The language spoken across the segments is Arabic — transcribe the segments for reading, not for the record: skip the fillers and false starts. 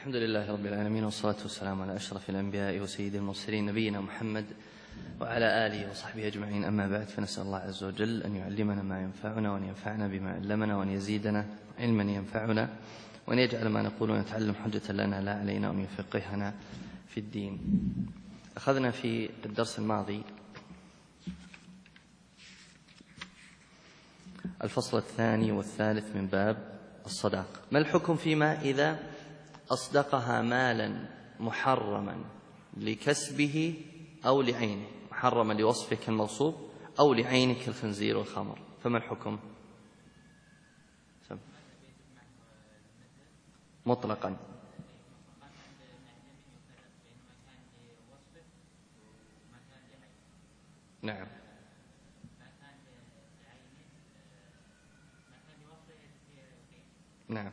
الحمد لله رب العالمين، والصلاة والسلام على أشرف الأنبياء وسيد المرسلين نبينا محمد وعلى آله وصحبه أجمعين. أما بعد، فنسأل الله عز وجل أن يعلمنا ما ينفعنا وأن ينفعنا بما علمنا وأن يزيدنا علما ينفعنا وأن يجعل ما نقول ونتعلم حجة لنا لا علينا وأن يفقهنا في الدين. أخذنا في الدرس الماضي الفصل الثاني والثالث من باب الصداق. ما الحكم فيما إذا أصدقها مالا محرما لكسبه أو لعينه، محرما لوصفه كالمغصوب أو لعينه كالخنزير والخمر، فما الحكم؟ مطلقا. نعم. نعم.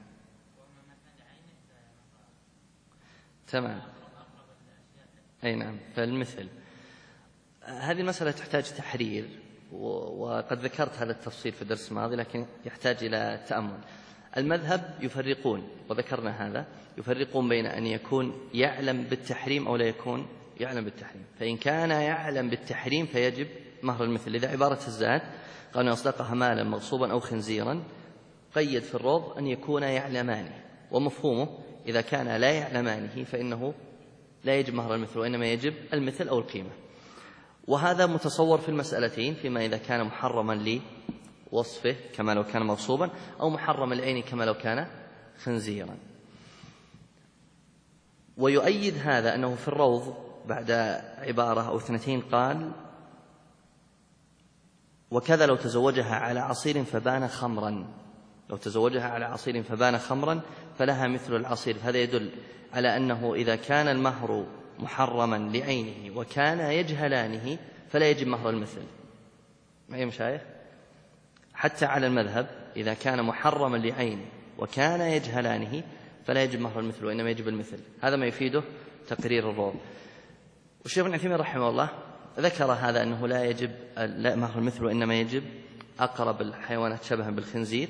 تمام. أي نعم. فالمثل هذه المسألة تحتاج تحرير، وقد ذكرت هذا التفصيل في الدرس الماضي لكن يحتاج إلى تأمل. المذهب يفرقون، وذكرنا هذا، يفرقون بين أن يكون يعلم بالتحريم أو لا يكون يعلم بالتحريم. فإن كان يعلم بالتحريم فيجب مهر المثل. إذا عبارة الزاد قال أصدقها مالا مغصوبا أو خنزيرا، قيد في الروض أن يكون يعلمانه، ومفهومه إذا كان لا يعلمانه فإنه لا يجب مهر المثل وإنما يجب المثل أو القيمة. وهذا متصور في المسألتين، فيما إذا كان محرما لوصفه كما لو كان مغصوبا، أو محرما لعينه كما لو كان خنزيرا. ويؤيد هذا أنه في الروض بعد عبارة أو اثنتين قال: وكذا لو تزوجها على عصير فبان خمرا، لو تزوجها على عصير فبان خمرا فلها مثل العصير. هذا يدل على أنه إذا كان المهر محرما لعينه وكان يجهلانه فلا يجب مهر المثل. معي مشايخ؟ حتى على المذهب إذا كان محرما لعينه وكان يجهلانه فلا يجب مهر المثل وإنما يجب المثل. هذا ما يفيده تقرير الروض. والشيخ ابن عثيمين رحمه الله ذكر هذا، أنه لا يجب مهر المثل وإنما يجب أقرب الحيوانات شبها بالخنزير.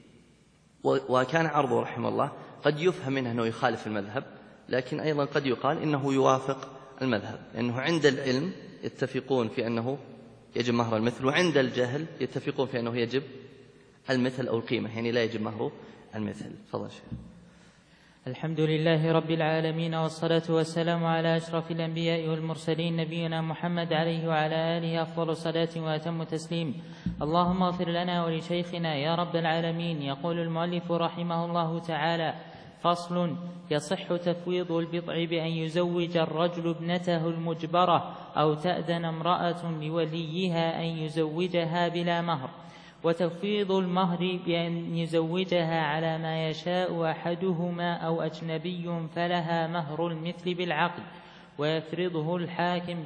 وكان عرضه رحمه الله قد يفهم منه أنه يخالف المذهب، لكن أيضا قد يقال إنه يوافق المذهب، لأنه عند العلم يتفقون في أنه يجب مهر المثل، وعند الجهل يتفقون في أنه يجب المثل أو القيمة، يعني لا يجب مهر المثل. تفضل شيخ. الحمد لله رب العالمين، والصلاة والسلام على أشرف الأنبياء والمرسلين نبينا محمد عليه وعلى آله أفضل صلاة وأتم تسليم. اللهم اغفر لنا ولشيخنا يا رب العالمين. يقول المؤلف رحمه الله تعالى: فصل: يصح تفويض البضع بأن يزوج الرجل ابنته المجبرة أو تأذن امرأة لوليها أن يزوجها بلا مهر. وتفويض المهر بأن يزوجها على ما يشاء أحدهما أو أجنبي فلها مهر المثل بالعقد، ويفرضه الحاكم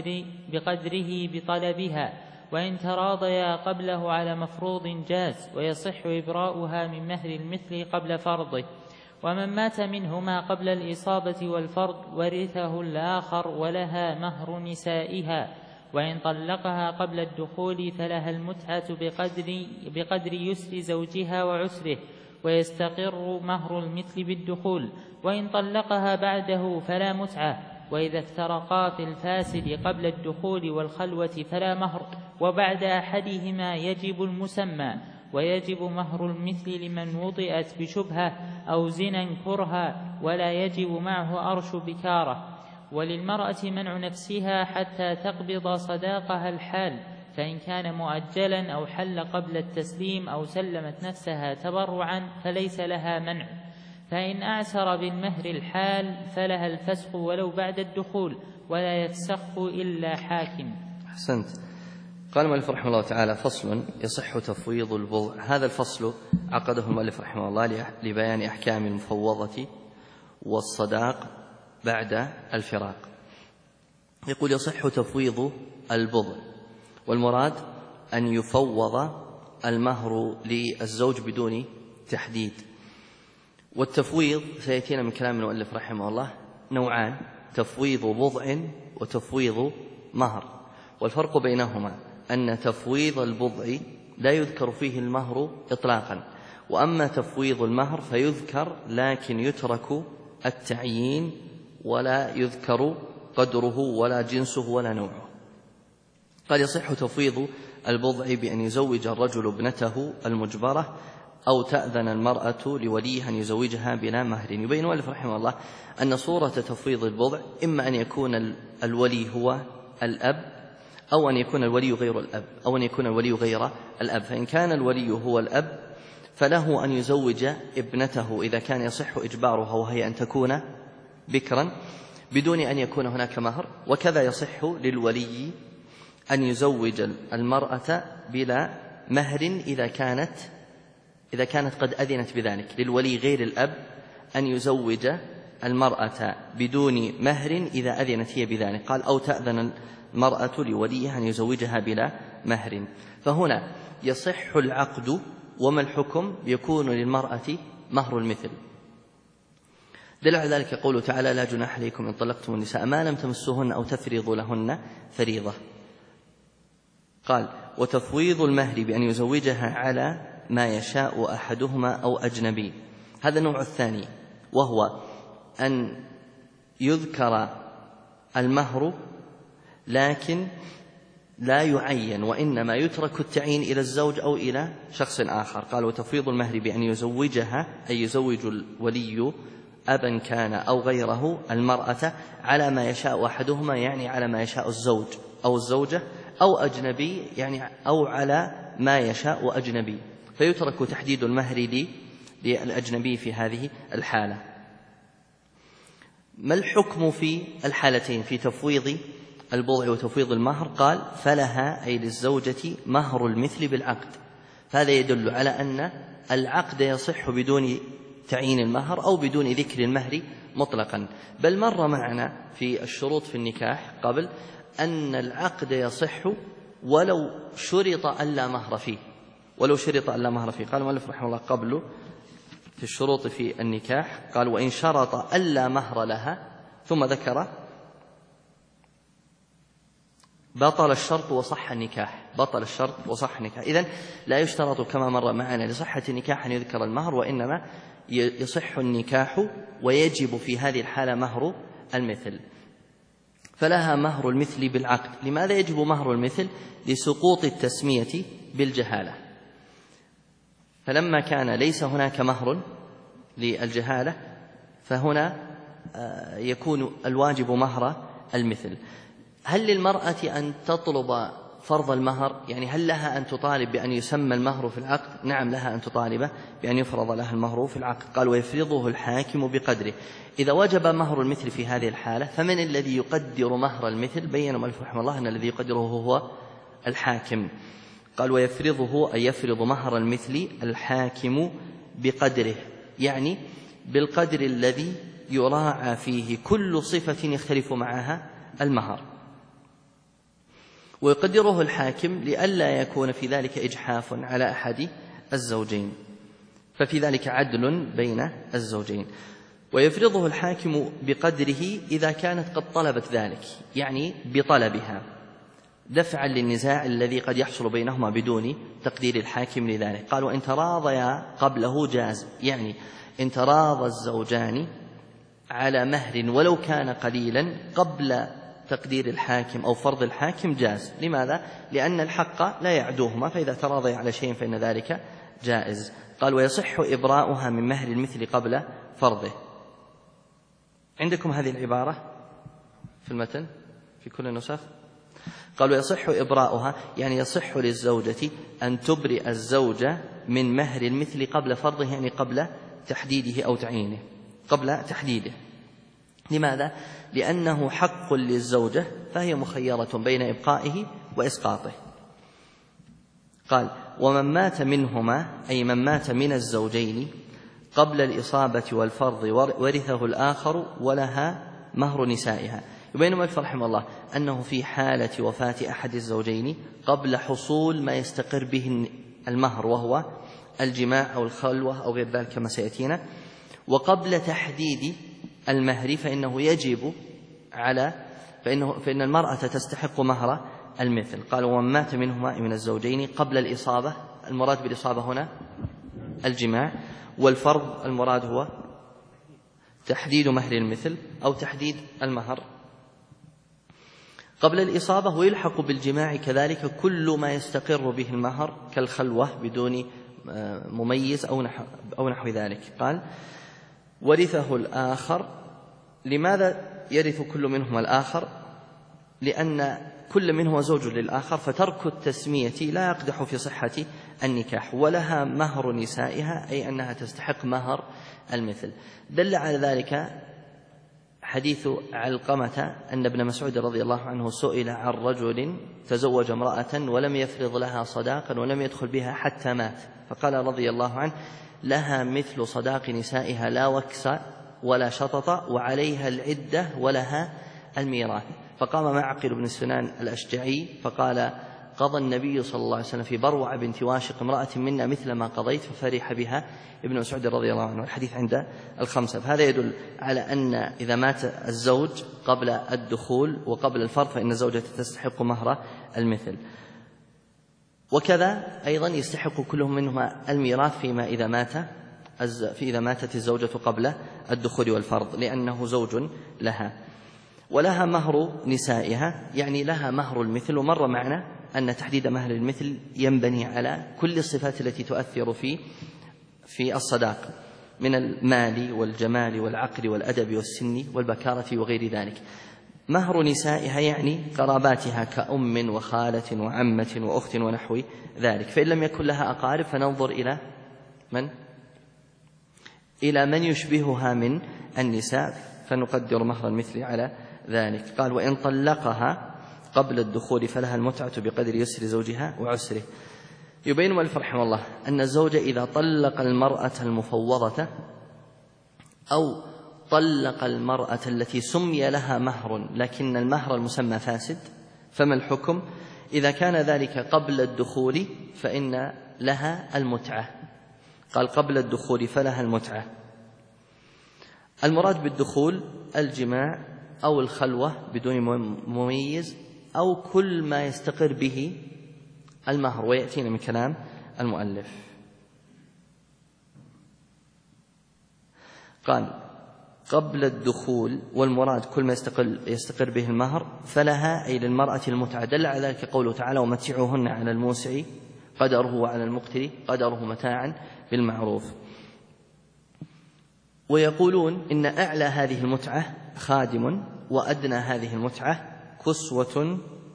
بقدره بطلبها، وإن تراضيا قبله على مفروض جاز، ويصح إبراؤها من مهر المثل قبل فرضه. ومن مات منهما قبل الإصابة والفرض ورثه الآخر ولها مهر نسائها، وإن طلقها قبل الدخول فلها المتعة بقدر يسر زوجها وعسره، ويستقر مهر المثل بالدخول. وإن طلقها بعده فلا متعة. وإذا افترقا في الفاسد قبل الدخول والخلوة فلا مهر، وبعد أحدهما يجب المسمى. ويجب مهر المثل لمن وطئت بشبهة أو زنا كرها، ولا يجب معه أرش بكارة. وللمرأة منع نفسها حتى تقبض صداقها الحال، فإن كان مؤجلا أو حل قبل التسليم أو سلمت نفسها تبرعا فليس لها منع. فإن أعسر بالمهر الحال فلها الفسخ ولو بعد الدخول، ولا يفسخ إلا حاكم. أحسنت. قال المؤلف رحمه الله تعالى: فصل: يصح تفويض البضع. هذا الفصل عقده المؤلف رحمه الله لبيان أحكام المفوضة والصداق بعد الفراق. يقول: يصح تفويض البضع، والمراد أن يفوض المهر للزوج بدون تحديد. والتفويض سيأتينا من كلام المؤلف رحمه الله نوعان: تفويض بضع وتفويض مهر. والفرق بينهما أن تفويض البضع لا يذكر فيه المهر إطلاقا، وأما تفويض المهر فيذكر لكن يترك التعيين ولا يذكر قدره ولا جنسه ولا نوعه. قد يصح تفويض البضع بأن يزوج الرجل ابنته المجبرة أو تأذن المرأة لوليها أن يزوجها بلا مهر. يبين المؤلف رحمه الله أن صورة تفويض البضع إما أن يكون الولي هو الأب أو أن يكون الولي غير الأب أو أن يكون الولي غير الأب. فإن كان الولي هو الأب فله أن يزوج ابنته إذا كان يصح إجبارها وهي أن تكون بكرا بدون أن يكون هناك مهر، وكذا يصح للولي أن يزوج المرأة بلا مهر إذا كانت قد أذنت بذلك. للولي غير الأب أن يزوج المرأة بدون مهر إذا أذنت هي بذلك. قال أو تأذن المرأة لوليها أن يزوجها بلا مهر. فهنا يصح العقد، وما الحكم؟ يكون للمرأة مهر المثل. دل على ذلك قوله تعالى لا جناح عليكم إن طلقتم النساء ما لم تمسوهن أو تفرضوا لهن فريضة. قال وتفويض المهر بأن يزوجها على ما يشاء أحدهما أو أجنبي. هذا النوع الثاني، وهو أن يذكر المهر لكن لا يعين، وإنما يترك التعيين إلى الزوج أو إلى شخص آخر. قال وتفويض المهر بأن يزوجها أي يزوج الولي أبا كان أو غيره المرأة على ما يشاء أحدهما، يعني على ما يشاء الزوج أو الزوجة، أو أجنبي يعني أو على ما يشاء أجنبي، فيترك تحديد المهر للأجنبي في هذه الحالة. ما الحكم في الحالتين في تفويض البضع وتفويض المهر؟ قال فلها أي للزوجة مهر المثل بالعقد. هذا يدل على أن العقد يصح بدون تعيين المهر أو بدون ذكر المهر مطلقا. بل مر معنا في الشروط في النكاح قبل أن العقد يصح ولو شرط ألا مهر فيه، قال المؤلف رحمه الله قبله في الشروط في النكاح قال وإن شرط ألا مهر لها، ثم ذكر بطل الشرط وصح النكاح. إذن لا يشترط كما مر معنا لصحة النكاح أن يذكر المهر، وإنما يصح النكاح ويجب في هذه الحالة مهر المثل. فلها مهر المثل بالعقد. لماذا يجب مهر المثل؟ لسقوط التسمية بالجهالة. فلما كان ليس هناك مهر للجهالة فهنا يكون الواجب مهر المثل. هل للمرأة أن تطلب فرض المهر؟ يعني هل لها أن تطالب بأن يسمى المهر في العقد؟ نعم، لها أن تطالب بأن يفرض لها المهر في العقد. قال ويفرضه الحاكم بقدره. إذا وجب مهر المثل في هذه الحالة فمن الذي يقدر مهر المثل؟ بين المؤلف رحمه الله أن الذي يقدره هو الحاكم. قال ويفرضه أي يفرض مهر المثل الحاكم بقدره، يعني بالقدر الذي يراعى فيه كل صفة يختلف معها المهر. ويقدره الحاكم لئلا يكون في ذلك إجحاف على أحد الزوجين، ففي ذلك عدل بين الزوجين. ويفرضه الحاكم بقدره إذا كانت قد طلبت ذلك، يعني بطلبها دفعا للنزاع الذي قد يحصل بينهما بدون تقدير الحاكم لذلك. قال وإن تراضيا قبله جاز، يعني إن تراضى الزوجان على مهر ولو كان قليلا قبل تقدير الحاكم أو فرض الحاكم جاز. لماذا؟ لأن الحق لا يعدوهما، فإذا تراضي على شيء فإن ذلك جائز. قال ويصح إبراؤها من مهر المثل قبل فرضه. عندكم هذه العبارة في المتن في كل النسخ؟ قال ويصح إبراؤها، يعني يصح للزوجة أن تبرئ الزوج من مهر المثل قبل فرضه، يعني قبل تحديده أو تعيينه، قبل تحديده. لماذا؟ لأنه حق للزوجة فهي مخيرة بين إبقائه وإسقاطه. قال ومن مات منهما أي من مات من الزوجين قبل الإصابة والفرض ورثه الآخر ولها مهر نسائها. يبين المؤلف رحمه الله أنه في حالة وفاة أحد الزوجين قبل حصول ما يستقر به المهر وهو الجماع أو الخلوة أو غير ذلك كما سيأتينا، وقبل تحديد المهر فإنه يجب فإن المرأة تستحق مهر المثل. قال ومن مات منهما من الزوجين قبل الإصابة، المراد بالإصابة هنا الجماع، والفرض المراد هو تحديد مهر المثل أو تحديد المهر قبل الإصابة، ويلحق بالجماع كذلك كل ما يستقر به المهر كالخلوة بدون مميز أو نحو ذلك. قال ورثه الآخر. لماذا يرث كل منهما الآخر؟ لأن كل منهما زوج للآخر، فترك التسمية لا يقدح في صحة النكاح. ولها مهر نسائها، أي أنها تستحق مهر المثل. دل على ذلك حديث علقمة أن ابن مسعود رضي الله عنه سئل عن رجل تزوج امرأة ولم يفرض لها صداقا ولم يدخل بها حتى مات، فقال رضي الله عنه لها مثل صداق نسائها لا وكس ولا شطط، وعليها العدة ولها الميراث. فقام معقل بن سنان الأشجعي فقال قضى النبي صلى الله عليه وسلم في بروع بنت واشق امرأة منا مثل ما قضيت، ففرح بها ابن مسعود رضي الله عنه. الحديث عند الخمسة. فهذا يدل على أن إذا مات الزوج قبل الدخول وقبل الفرض فإن الزوجة تستحق مهر المثل. وكذا أيضا يستحق كلهم منهما الميراث إذا ماتت الزوجة قبل الدخول والفرض، لأنه زوج لها. ولها مهر نسائها، يعني لها مهر المثل. ومر معنا أن تحديد مهر المثل ينبني على كل الصفات التي تؤثر في الصداق من المال والجمال والعقل والأدب والسن والبكارة وغير ذلك. مهر نسائها يعني قراباتها كأم وخالة وعمة وأخت ونحو ذلك. فإن لم يكن لها أقارب فننظر إلى من يشبهها من النساء فنقدر مهر المثل على ذلك. قال وإن طلقها قبل الدخول فلها المتعة بقدر يسر زوجها وعسره. يبين المؤلف رحمه الله أن الزوج إذا طلق المرأة المفوضة أو طلق المرأة التي سمي لها مهر لكن المهر المسمى فاسد، فما الحكم؟ إذا كان ذلك قبل الدخول فإن لها المتعة. قال قبل الدخول فلها المتعة. المراد بالدخول الجماع أو الخلوة بدون مميز أو كل ما يستقر به المهر، ويأتينا من كلام المؤلف. قال قبل الدخول، والمراد كل ما يستقر به المهر، فلها أي للمرأة المتعة. دل على ذلك قوله تعالى ومتعوهن على الموسع قدره وعلى المقتر قدره متاعا بالمعروف. ويقولون إن أعلى هذه المتعة خادم، وأدنى هذه المتعة كسوة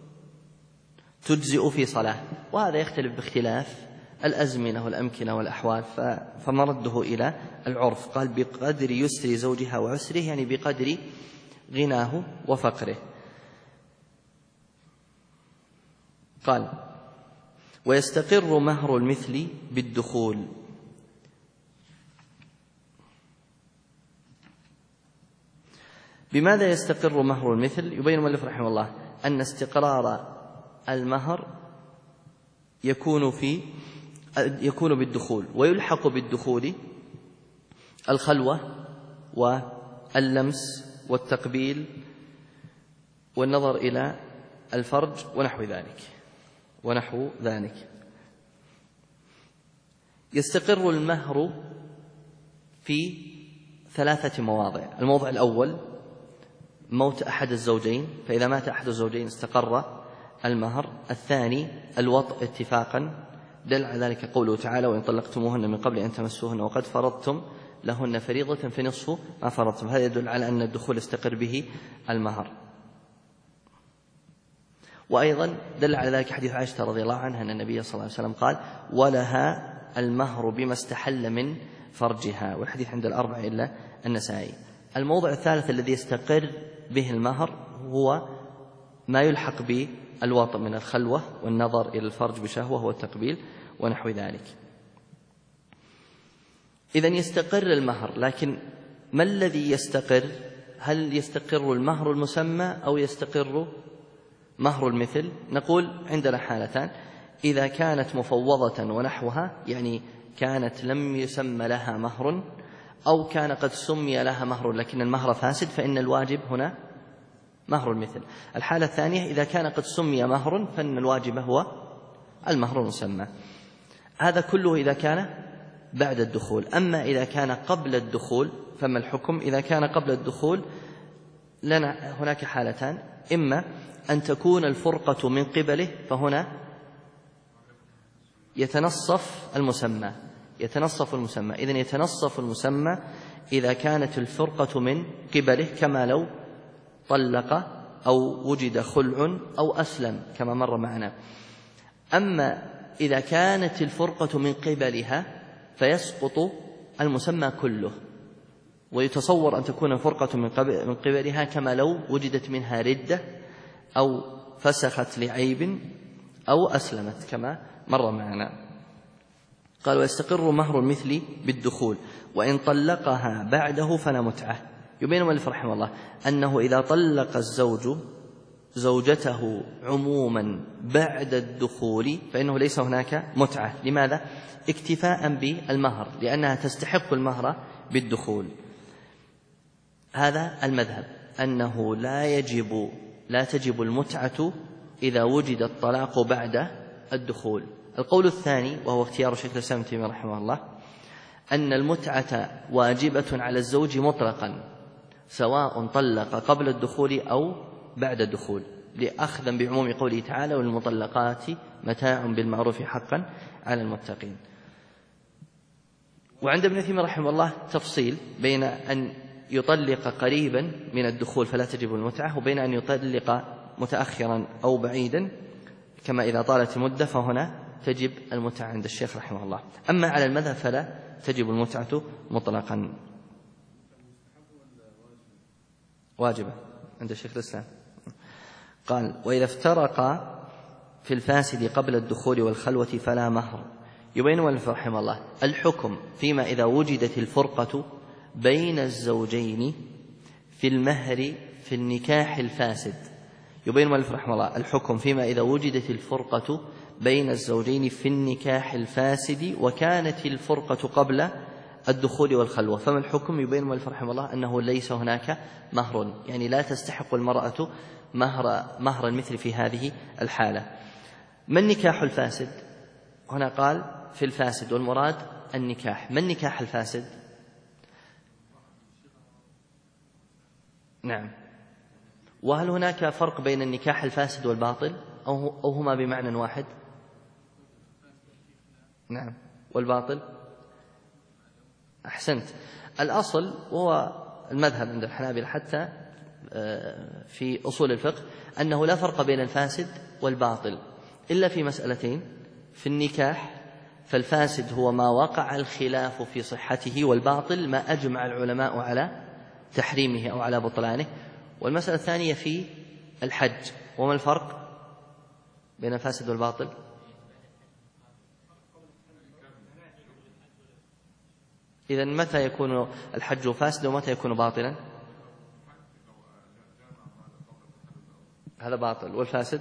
تجزئ في صلاة. وهذا يختلف باختلاف الأزمنة والأمكنة والأحوال، فمرده إلى العرف. قال بقدر يسر زوجها وعسره، يعني بقدر غناه وفقره. قال ويستقر مهر المثل بالدخول. بماذا يستقر مهر المثل؟ يبين المؤلف رحمه الله أن استقرار المهر يكون بالدخول، ويلحق بالدخول الخلوة واللمس والتقبيل والنظر إلى الفرج ونحو ذلك. يستقر المهر في 3 مواضع. الموضع الأول موت أحد الزوجين، فإذا مات أحد الزوجين استقر المهر. الثاني الوطء اتفاقا، دل على ذلك قوله تعالى وإن طلقتموهن من قبل أن تمسوهن وقد فرضتم لهن فريضة فنصف ما فرضتم. هذا يدل على أن الدخول استقر به المهر. وأيضا دل على ذلك حديث عائشة رضي الله عنها أن النبي صلى الله عليه وسلم قال ولها المهر بما استحل من فرجها، والحديث عند 4 إلا النسائي. الموضع الثالث الذي يستقر به المهر هو ما يلحق بالوطء من الخلوة والنظر إلى الفرج بشهوة والتقبيل ونحو ذلك. إذن يستقر المهر، لكن ما الذي يستقر؟ هل يستقر المهر المسمى أو يستقر مهر المثل؟ نقول عندنا حالتان: إذا كانت مفوضة ونحوها، يعني كانت لم يسمى لها مهر، أو كان قد سمي لها مهر لكن المهر فاسد، فإن الواجب هنا مهر المثل. الحالة الثانية إذا كان قد سمي مهر فإن الواجب هو المهر المسمى. هذا كله إذا كان بعد الدخول. أما إذا كان قبل الدخول فما الحكم إذا كان قبل الدخول؟ لنا هناك حالتان: إما أن تكون الفرقة من قبله، فهنا يتنصف المسمى، إذن يتنصف المسمى إذا كانت الفرقة من قبله، كما لو طلق أو وجد خلع أو أسلم كما مر معنا. أما إذا كانت الفرقة من قبلها فيسقط المسمى كله، ويتصور أن تكون الفرقة من قبلها كما لو وجدت منها ردة أو فسخت لعيب أو أسلمت كما مر معنا. قال: ويستقر مهر المثل بالدخول، وإن طلقها بعده فلا متعة. يبين المؤلف رحمه الله أنه إذا طلق الزوج زوجته عموما بعد الدخول فإنه ليس هناك متعة. لماذا؟ اكتفاء بالمهر، لأنها تستحق المهر بالدخول. هذا المذهب، أنه لا تجب المتعة إذا وجد الطلاق بعد الدخول. القول الثاني، وهو اختيار شيخ الإسلام ابن تيمية رحمه الله، أن المتعة واجبة على الزوج مطلقا، سواء طلق قبل الدخول أو بعد الدخول، لأخذا بعموم قوله تعالى: والمطلقات متاع بالمعروف حقا على المتقين. وعند ابن تيمية رحمه الله تفصيل بين أن يطلق قريبا من الدخول فلا تجب المتعة، وبين أن يطلق متأخرا أو بعيدا، كما إذا طالت المدة فهنا تجب المتعة عند الشيخ رحمه الله. أما على المذهب فلا تجب المتعة مطلقا، واجبة عند الشيخ الإسلام. قال: وإذا افترقا في الفاسد قبل الدخول والخلوة فلا مهر. يبين المؤلف رحمه الله الحكم فيما إذا وجدت الفرقة بين الزوجين في المهر في النكاح الفاسد. يبين المؤلف رحمه الله الحكم فيما إذا وجدت الفرقة بين الزوجين في النكاح الفاسد وكانت الفرقة قبل الدخول والخلوة. فما الحكم؟ يبين المؤلف رحمه الله أنه ليس هناك مهر، يعني لا تستحق المرأة مهر المثل في هذه الحالة. ما النكاح الفاسد؟ هنا قال في الفاسد، والمراد النكاح. ما النكاح الفاسد؟ نعم. وهل هناك فرق بين النكاح الفاسد والباطل أو هما بمعنى واحد؟ نعم. والباطل؟ أحسنت. الأصل وهو المذهب عند الحنابلة حتى في أصول الفقه أنه لا فرق بين الفاسد والباطل إلا في مسألتين. في النكاح فالفاسد هو ما وقع الخلاف في صحته، والباطل ما أجمع العلماء على تحريمه أو على بطلانه. والمسألة الثانية في الحج. وما الفرق بين الفاسد والباطل؟ إذن متى يكون الحج فاسد ومتى يكون باطلا؟ هذا باطل. والفاسد؟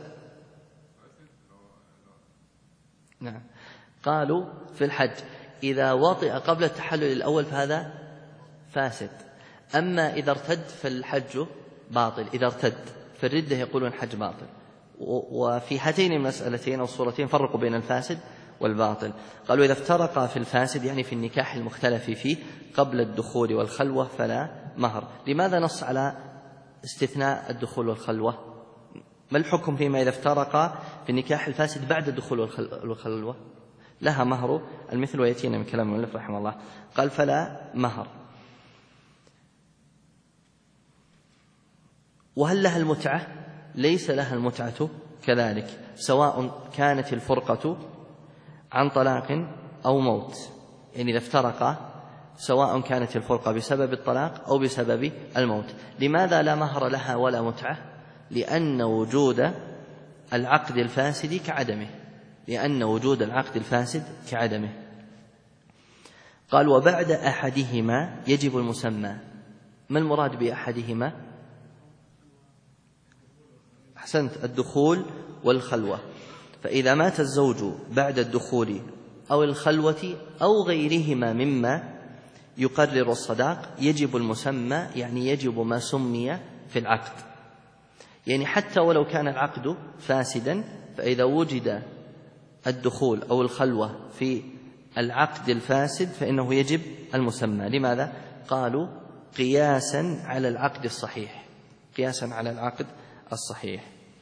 نعم. قالوا في الحج إذا وطئ قبل التحلل الأول فهذا فاسد، أما إذا ارتد فالحج باطل. إذا ارتد في الردة يقولون الحج باطل. وفي هاتين المسألتين أو الصورتين فرقوا بين الفاسد والباطل. قالوا إذا افترقا في الفاسد يعني في النكاح المختلف فيه قبل الدخول والخلوة فلا مهر. لماذا نص على استثناء الدخول والخلوة؟ ما الحكم فيما إذا افترقا في النكاح الفاسد بعد الدخول والخلوة؟ لها مهر المثل، ويأتينا من كلام المؤلف رحمه الله. قال فلا مهر. وهل لها المتعة؟ ليس لها المتعة كذلك، سواء كانت الفرقة عن طلاق أو موت. يعني إذا افترقا سواء كانت الفرقة بسبب الطلاق أو بسبب الموت. لماذا لا مهر لها ولا متعة؟ لأن وجود العقد الفاسد كعدمه. قال وبعد أحدهما يجب المسمى. ما المراد بأحدهما؟ أحسنت، الدخول والخلوة. فإذا مات الزوج بعد الدخول أو الخلوة أو غيرهما مما يقرر الصداق يجب المسمى، يعني يجب ما سمي في العقد. يعني حتى ولو كان العقد فاسدا فإذا وجد الدخول أو الخلوة في العقد الفاسد فإنه يجب المسمى. لماذا؟ قالوا قياسا على العقد الصحيح، قياسا على العقد الصحيح.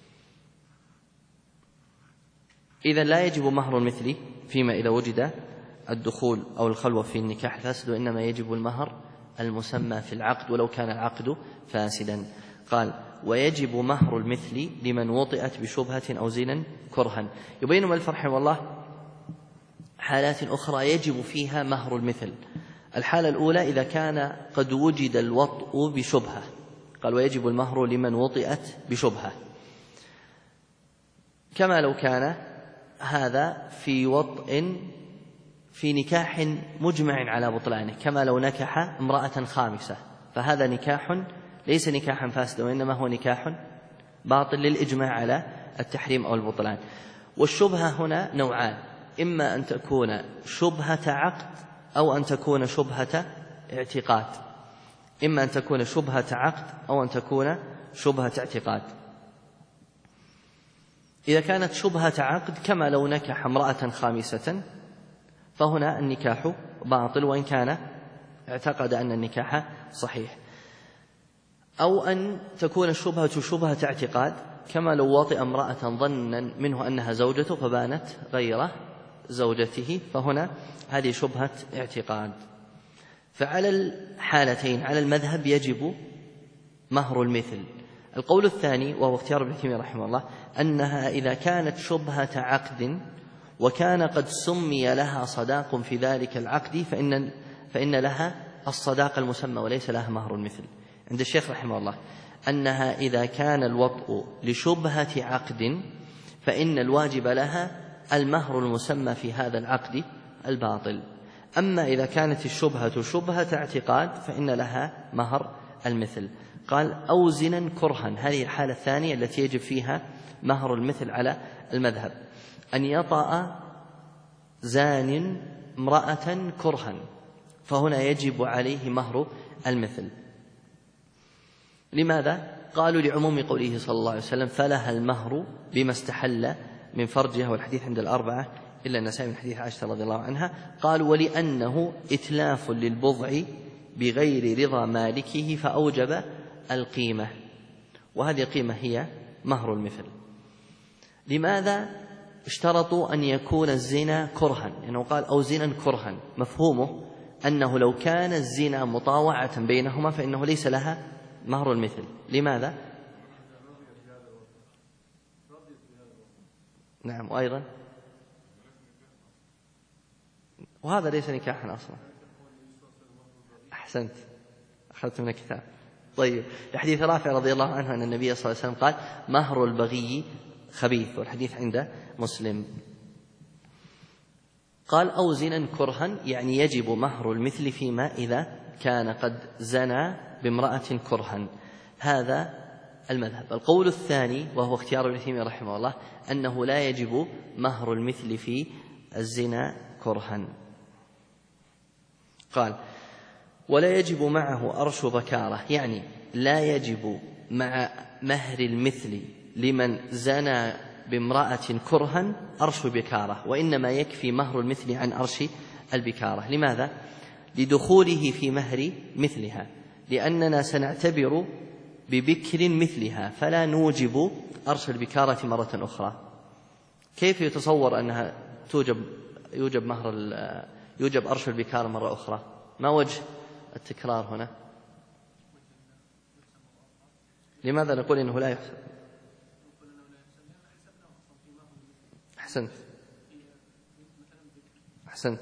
إذا لا يجب مهر المثل فيما إذا وجد الدخول أو الخلوة في النكاح الفاسد، وإنما يجب المهر المسمى في العقد ولو كان العقد فاسدا. قال: ويجب مهر المثل لمن وطئت بشبهة أو زنا كرها. يبين المؤلف رحمه الله حالات أخرى يجب فيها مهر المثل. الحالة الأولى إذا كان قد وجد الوطء بشبهة، قال: ويجب المهر لمن وطئت بشبهة، كما لو كان هذا في وطء في نكاح مجمع على بطلانه، كما لو نكح امرأة خامسة، فهذا نكاح ليس نكاحا فاسدا وإنما هو نكاح باطل للإجماع على التحريم أو البطلان. والشبهة هنا نوعان: إما أن تكون شبهة عقد أو أن تكون شبهة اعتقاد، إما أن تكون شبهة عقد أو أن تكون شبهة اعتقاد. إذا كانت شبهة عقد كما لو نكح امرأة خامسة فهنا النكاح باطل وإن كان اعتقد أن النكاح صحيح. أو أن تكون الشبهة شبهة اعتقاد، كما لو وطئ امرأة ظنا منه أنها زوجته فبانت غير زوجته، فهنا هذه شبهة اعتقاد. فعلى الحالتين على المذهب يجب مهر المثل. القول الثاني وهو اختيار ابن تيمية رحمه الله أنها إذا كانت شبهة عقد وكان قد سمي لها صداق في ذلك العقد فإن لها الصداق المسمى وليس لها مهر المثل. عند الشيخ رحمه الله أنها إذا كان الوطء لشبهة عقد فإن الواجب لها المهر المسمى في هذا العقد الباطل. أما إذا كانت الشبهة شبهة اعتقاد فإن لها مهر المثل. قال: أو زنا كرها، هذه الحالة الثانية التي يجب فيها مهر المثل على المذهب، أن يطأ زان امرأة كرها، فهنا يجب عليه مهر المثل. لماذا؟ قالوا: لعموم قوله صلى الله عليه وسلم: فلها المهر بما استحل من فرجها، والحديث عند الأربعة إلا النسائي من حديث عائشة رضي الله عنها. قالوا: ولأنه إتلاف للبضع بغير رضا مالكه فأوجب القيمة، وهذه القيمة هي مهر المثل. لماذا اشترطوا أن يكون الزنا كرها؟ لأنه قال: أو زنا كرها، مفهومه أنه لو كان الزنا مطاوعة بينهما فإنه ليس لها مهر المثل. لماذا؟ نعم. وأيضا وهذا ليس نكاحا أصلا. أحسنت، أخذت من الكتاب. طيب، لحديث رافع رضي الله عنه أن النبي صلى الله عليه وسلم قال: مهر البغي خبيث، والحديث عند مسلم. قال: أو زنا كرها، يعني يجب مهر المثل فيما إذا كان قد زنى بامرأة كرها. هذا المذهب. القول الثاني وهو اختيار ابن تيمية رحمه الله أنه لا يجب مهر المثل في الزنا كرها. قال: ولا يجب معه أرش بكارة، يعني لا يجب مع مهر المثل لمن زنى بامرأة كرها أرش بكارة، وإنما يكفي مهر المثل عن أرش البكارة. لماذا؟ لدخوله في مهر مثلها، لأننا سنعتبر ببكر مثلها فلا نوجب أرش البكارة مرة أخرى. كيف يتصور أنها يوجب أرش البكارة مرة أخرى؟ ما وجه التكرار هنا؟ لماذا نقول إنه لا يحسب؟ أحسنت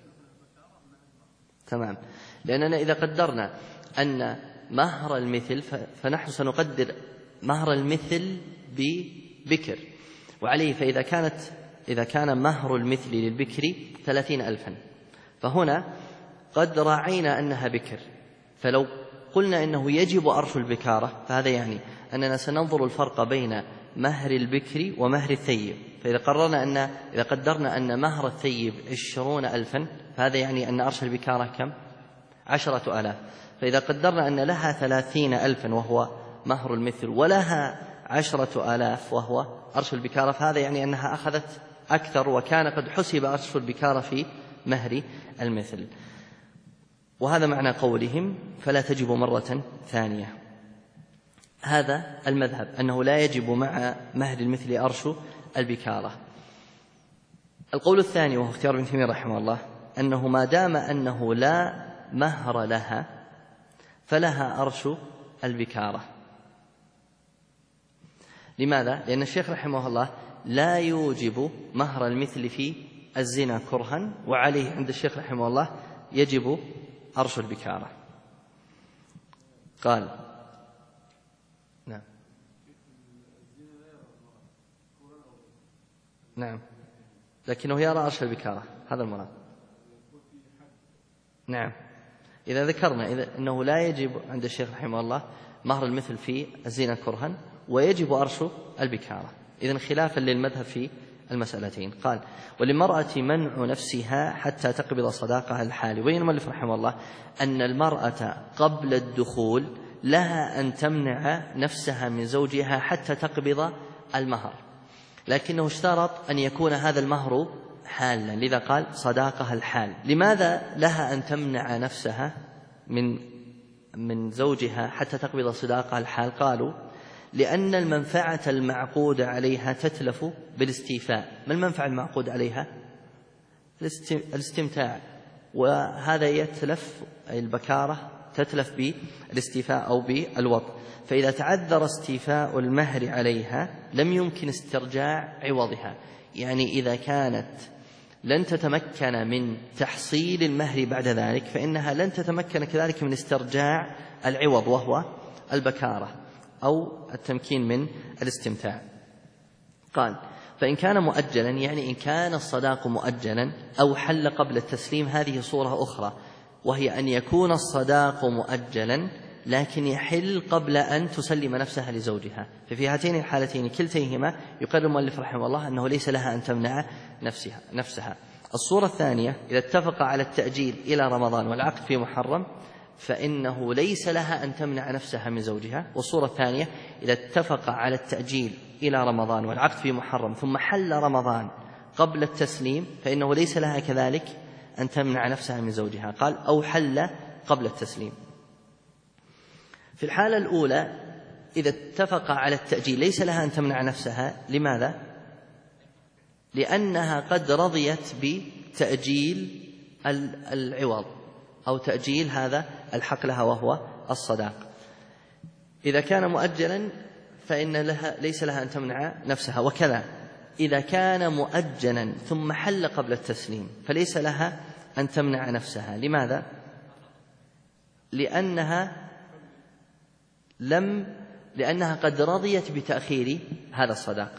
تمام. لأننا إذا قدرنا أن مهر المثل فنحن سنقدر مهر المثل ببكر، وعليه فإذا كان مهر المثل للبكر 30,000، فهنا قد راعينا أنها بكر، فلو قلنا إنه يجب أرش البكارة فهذا يعني أننا سننظر الفرق بين مهر البكر ومهر الثيب. فإذا قدرنا أن مهر الثيب 20,000 فهذا يعني أن أرش البكارة كم؟ 10,000. فإذا قدرنا أن لها 30,000 وهو مهر المثل ولها 10,000 وهو أرش البكارة، فهذا يعني أنها أخذت أكثر، وكان قد حسب أرش البكارة في مهر المثل. وهذا معنى قولهم فلا تجب مرة ثانية. هذا المذهب أنه لا يجب مع مهر المثل أرش البكارة. القول الثاني وهو اختيار ابن تيمية رحمه الله أنه ما دام أنه لا مهر لها فلها أرش البكارة. لماذا؟ لأن الشيخ رحمه الله لا يوجب مهر المثل في الزنا كرها، وعليه عند الشيخ رحمه الله يجب أرش البكارة. قال نعم لكنه يرى أرش البكارة، هذا المراد. نعم إذا ذكرنا أنه لا يجب عند الشيخ رحمه الله مهر المثل في الزنا كرها ويجب أرش البكارة، إذن خلافا للمذهب في المسألتين. قال وللمرأة منع نفسها حتى تقبض صداقها الحال. وبين المؤلف رحمه الله أن المرأة قبل الدخول لها أن تمنع نفسها من زوجها حتى تقبض المهر، لكنه اشترط أن يكون هذا المهر حالا، لذا قال صداقها الحال. لماذا لها أن تمنع نفسها من زوجها حتى تقبض صداقها الحال؟ قالوا لأن المنفعة المعقود عليها تتلف بالاستيفاء. ما المنفعة المعقود عليها؟ الاستمتاع، وهذا يتلف البكارة تتلف بالاستيفاء أو بالوطء، فإذا تعذر استيفاء المهر عليها لم يمكن استرجاع عوضها. يعني إذا كانت لن تتمكن من تحصيل المهر بعد ذلك فإنها لن تتمكن كذلك من استرجاع العوض وهو البكارة أو التمكين من الاستمتاع. قال فإن كان مؤجلا، يعني إن كان الصداق مؤجلا أو حل قبل التسليم، هذه صورة أخرى، وهي أن يكون الصداق مؤجلا لكن يحل قبل أن تسلم نفسها لزوجها. ففي هاتين الحالتين كلتيهما يقرر المؤلف رحمه الله أنه ليس لها أن تمنع نفسها. الصورة الثانية إذا اتفق على التأجيل إلى رمضان والعقد في محرم فإنه ليس لها أن تمنع نفسها من زوجها. والصورة الثانية إذا اتفق على التأجيل إلى رمضان والعقد في محرم ثم حل رمضان قبل التسليم فإنه ليس لها كذلك أن تمنع نفسها من زوجها. قال أو حل قبل التسليم. في الحالة الأولى إذا اتفق على التأجيل ليس لها أن تمنع نفسها. لماذا؟ لأنها قد رضيت بتأجيل العوض أو تأجيل هذا الحق لها وهو الصداق. إذا كان مؤجلا فإن ليس لها أن تمنع نفسها. وكذا إذا كان مؤجلا ثم حل قبل التسليم فليس لها أن تمنع نفسها. لماذا؟ لأنها قد رضيت بتأخير هذا الصداق،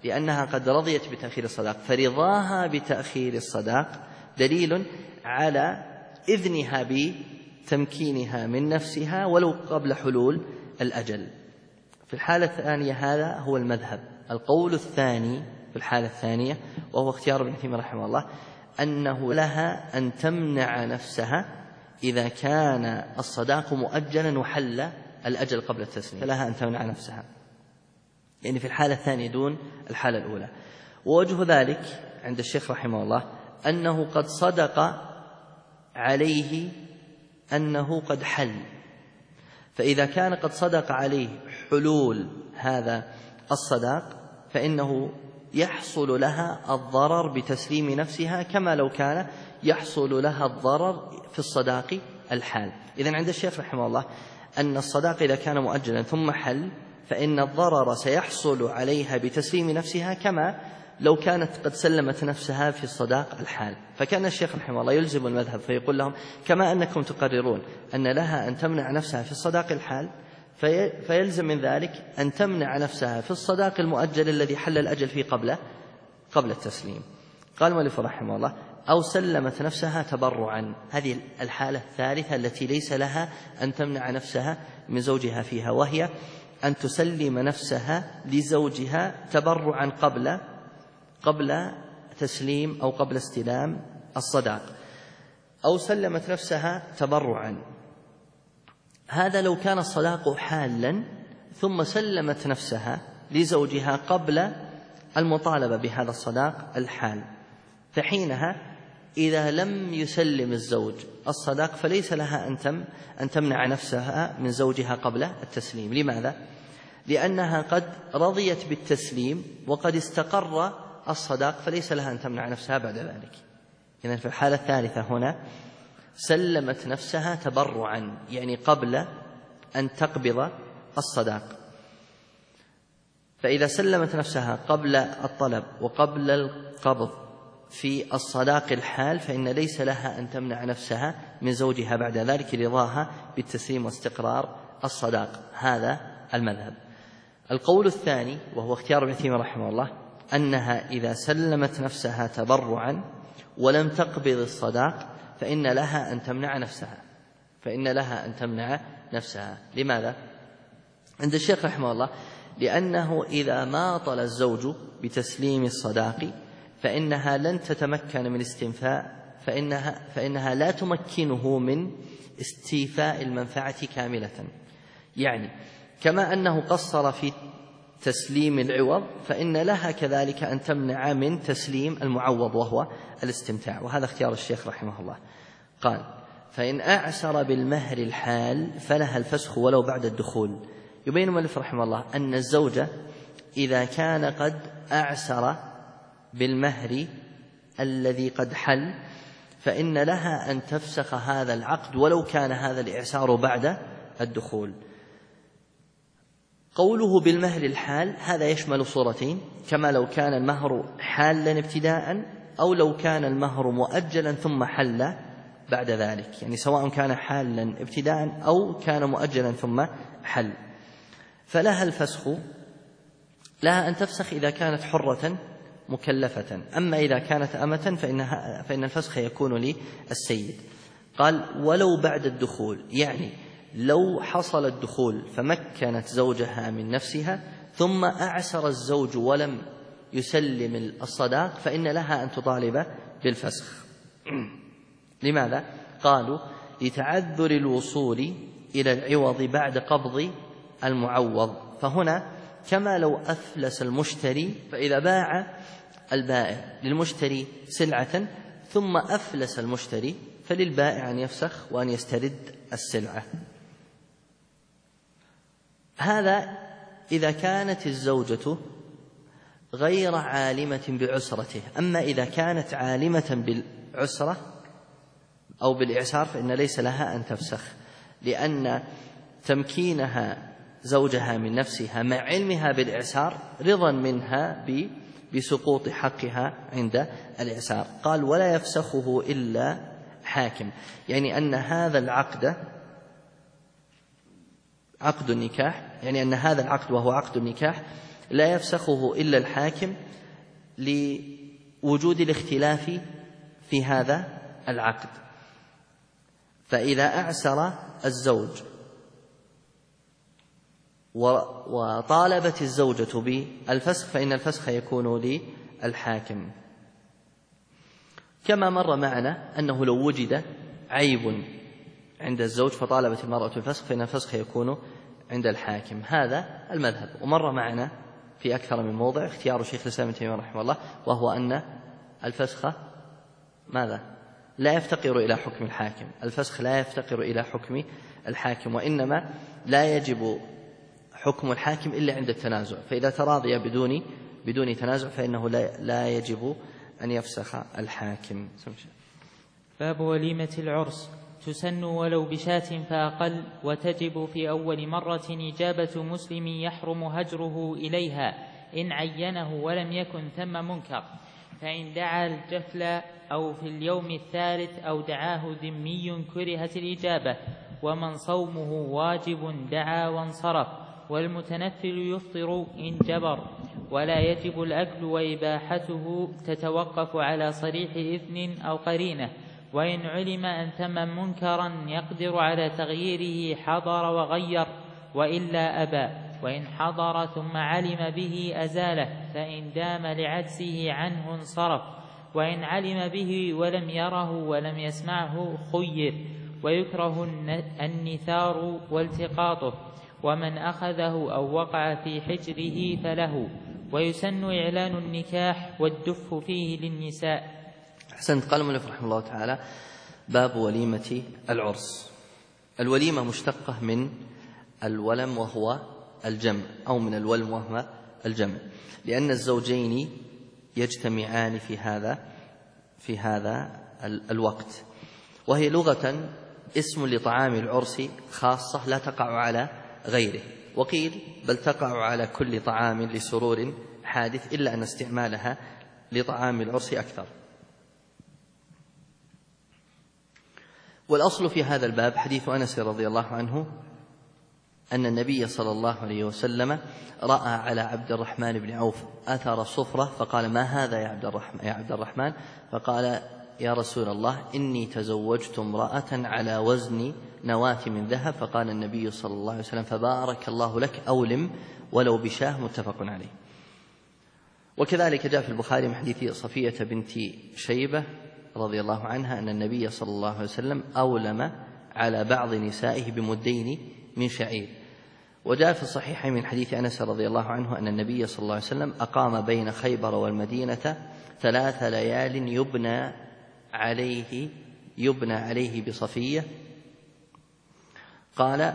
فرضاها بتأخير الصداق دليل على إذنها بتمكينها من نفسها ولو قبل حلول الأجل. في الحالة الثانية هذا هو المذهب. القول الثاني في الحالة الثانية وهو اختيار ابن تيمية رحمه الله أنه لها أن تمنع نفسها إذا كان الصداق مؤجلا وحل الأجل قبل التسليم، فلها أن تمنع نفسها، يعني في الحالة الثانية دون الحالة الأولى. ووجه ذلك عند الشيخ رحمه الله أنه قد صدق عليه أنه قد حل، فإذا كان قد صدق عليه حلول هذا الصداق فإنه يحصل لها الضرر بتسليم نفسها كما لو كان يحصل لها الضرر في الصداق الحال. إذن عند الشيخ رحمه الله أن الصداق إذا كان مؤجلا ثم حل فإن الضرر سيحصل عليها بتسليم نفسها كما لو كانت قد سلمت نفسها في الصداق الحال. فكان الشيخ رحمه الله يلزم المذهب فيقول لهم كما أنكم تقررون أن لها أن تمنع نفسها في الصداق الحال فيلزم من ذلك أن تمنع نفسها في الصداق المؤجل الذي حل الأجل فيه قبل التسليم. قال المؤلف رحمه الله أو سلمت نفسها تبرعا. هذه الحالة الثالثة التي ليس لها أن تمنع نفسها من زوجها فيها، وهي أن تسلم نفسها لزوجها تبرعا قبل تسليم أو قبل استلام الصداق. أو سلمت نفسها تبرعا، هذا لو كان الصداق حالا ثم سلمت نفسها لزوجها قبل المطالبة بهذا الصداق الحال، فحينها إذا لم يسلم الزوج الصداق فليس لها أن تمنع نفسها من زوجها قبل التسليم. لماذا؟ لأنها قد رضيت بالتسليم وقد استقر الصداق، فليس لها أن تمنع نفسها بعد ذلك. إذن في الحالة الثالثة هنا سلمت نفسها تبرعا، يعني قبل أن تقبض الصداق. فإذا سلمت نفسها قبل الطلب وقبل القبض في الصداق الحال فإن ليس لها أن تمنع نفسها من زوجها بعد ذلك رضاها بالتسليم واستقرار الصداق. هذا المذهب. القول الثاني وهو اختيار ابن تيمية رحمه الله أنها إذا سلمت نفسها تبرعا ولم تقبض الصداق فإن لها أن تمنع نفسها. لماذا؟ عند الشيخ رحمه الله لأنه إذا ما طل الزوج بتسليم الصداق فإنها لن تتمكن من استنفاء، فإنها لا تمكنه من استيفاء المنفعة كاملة. يعني كما أنه قصر في تسليم العوض فإن لها كذلك أن تمنع من تسليم المعوض وهو الاستمتاع. وهذا اختيار الشيخ رحمه الله. قال: فإن أعسر بالمهر الحال فلها الفسخ ولو بعد الدخول. يبين المؤلف رحمه الله أن الزوجة إذا كان قد أعسر بالمهر الذي قد حل فإن لها أن تفسخ هذا العقد ولو كان هذا الإعسار بعد الدخول. قوله بالمهر الحال هذا يشمل صورتين، كما لو كان المهر حالا ابتداء أو لو كان المهر مؤجلا ثم حل بعد ذلك، يعني سواء كان حالا ابتداء أو كان مؤجلا ثم حل. فلها الفسخ، لها أن تفسخ إذا كانت حرة مكلفة، أما إذا كانت أمة فإن الفسخ يكون للسيد. قال: ولو بعد الدخول، يعني لو حصل الدخول فمكنت زوجها من نفسها ثم أعسر الزوج ولم يسلم الصداق فإن لها أن تطالب بالفسخ. لماذا؟ قالوا: لتعذر الوصول إلى العوض بعد قبض المعوض. فهنا كما لو أفلس المشتري، فإذا باع البائع للمشتري سلعة ثم أفلس المشتري فللبائع أن يفسخ وأن يسترد السلعة. هذا إذا كانت الزوجة غير عالمة بعسرته. أما إذا كانت عالمة بالعسرة أو بالإعسار فإن ليس لها أن تفسخ، لأن تمكينها زوجها من نفسها مع علمها بالإعسار رضا منها بسقوط حقها عند الإعسار. قال: ولا يفسخه إلا حاكم، يعني أن هذا العقد عقد النكاح، يعني أن هذا العقد وهو عقد النكاح لا يفسخه إلا الحاكم لوجود الاختلاف في هذا العقد. فإذا أعسر الزوج وطالبت الزوجة بالفسخ فإن الفسخ يكون للحاكم. كما مر معنا أنه لو وجد عيب عند الزوج فطالبت المرأة الفسخ فإن الفسخ يكون عند الحاكم. هذا المذهب. ومر معنا في أكثر من موضع اختيار شيخ الإسلام ابن تيمية رحمه الله، وهو أن الفسخ ماذا؟ لا يفتقر إلى حكم الحاكم. الفسخ لا يفتقر إلى حكم الحاكم، وإنما لا يجب حكم الحاكم إلا عند التنازع، فإذا تراضي بدون تنازع فإنه لا يجب أن يفسخ الحاكم. باب وليمة العرس. تسن ولو بشاة فأقل، وتجب في أول مرة إجابة مسلم يحرم هجره إليها إن عينه ولم يكن ثم منكر، فإن دعا الجفل أو في اليوم الثالث أو دعاه ذمي كرهت الإجابة، ومن صومه واجب دعا وانصرف، والمتنفل يفطر إن جبر، ولا يجب الأكل وإباحته تتوقف على صريح إذن أو قرينة، وإن علم أن ثم منكرا يقدر على تغييره حضر وغير، وإلا أبى، وإن حضر ثم علم به أزاله، فإن دام لعجزه عنه انصرف، وإن علم به ولم يره ولم يسمعه خير، ويكره النثار والتقاطه، ومن أخذه أو وقع في حجره فله، ويسن إعلان النكاح والدف فيه للنساء. أحسنت. قال المؤلف رحمه الله تعالى: باب وليمة العرس. الوليمة مشتقة من الولم وهو الجمع، أو من الولم وهو الجمع، لأن الزوجين يجتمعان في هذا الوقت، وهي لغة اسم لطعام العرس خاصة لا تقع على غيره، وقيل بل تقع على كل طعام لسرور حادث، إلا أن استعمالها لطعام العرس أكثر. والأصل في هذا الباب حديث أنس رضي الله عنه أن النبي صلى الله عليه وسلم رأى على عبد الرحمن بن عوف أثر صفرة فقال: ما هذا يا عبد الرحمن؟ فقال: يا رسول الله، إني تزوجت امرأة على وزن نواة من ذهب. فقال النبي صلى الله عليه وسلم: فبارك الله لك، أولم ولو بشاه. متفق عليه. وكذلك جاء في البخاري من حديث صفية بنت شيبة رضي الله عنها أن النبي صلى الله عليه وسلم أولم على بعض نسائه بمدين من شعير. وجاء في الصحيح من حديث أنس رضي الله عنه أن النبي صلى الله عليه وسلم أقام بين خيبر والمدينة 3 ليال يبنى عليه بصفية. قال: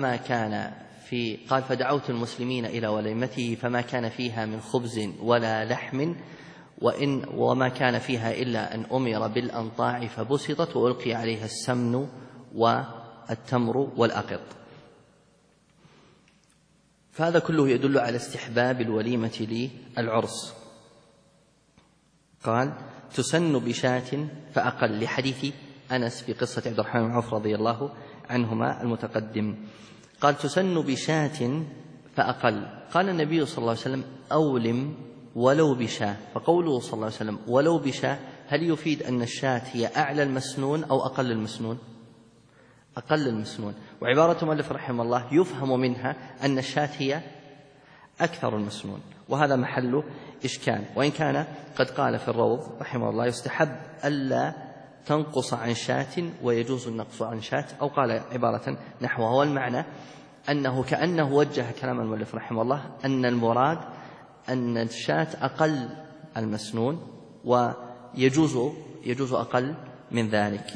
فدعوت المسلمين إلى وليمته فما كان فيها من خبز ولا لحم، وما كان فيها إلا أن أمر بالأنطاع فبسطت وألقي عليها السمن والتمر والأقط. فهذا كله يدل على استحباب الوليمة للعرس. قال: تسن بشاة فأقل، لحديث أنس في قصة عبد الرحمن بن عوف رضي الله عنهما المتقدم. قال: تسن بشاة فأقل. قال النبي صلى الله عليه وسلم: أولم ولو بشاة. فقوله صلى الله عليه وسلم ولو بشاة هل يفيد أن الشاة هي أعلى المسنون أو أقل المسنون؟ أقل المسنون. وعبارة المؤلف رحمه الله يفهم منها أن الشاة هي أكثر المسنون، وهذا محل إشكال. وإن كان قد قال في الروض رحمه الله: يستحب ألا تنقص عن شاة ويجوز النقص عن شاة، أو قال عبارة نحوها. والمعنى أنه كأنه وجه كلام المؤلف رحمه الله أن المراد أن الشاة أقل المسنون ويجوز أقل من ذلك.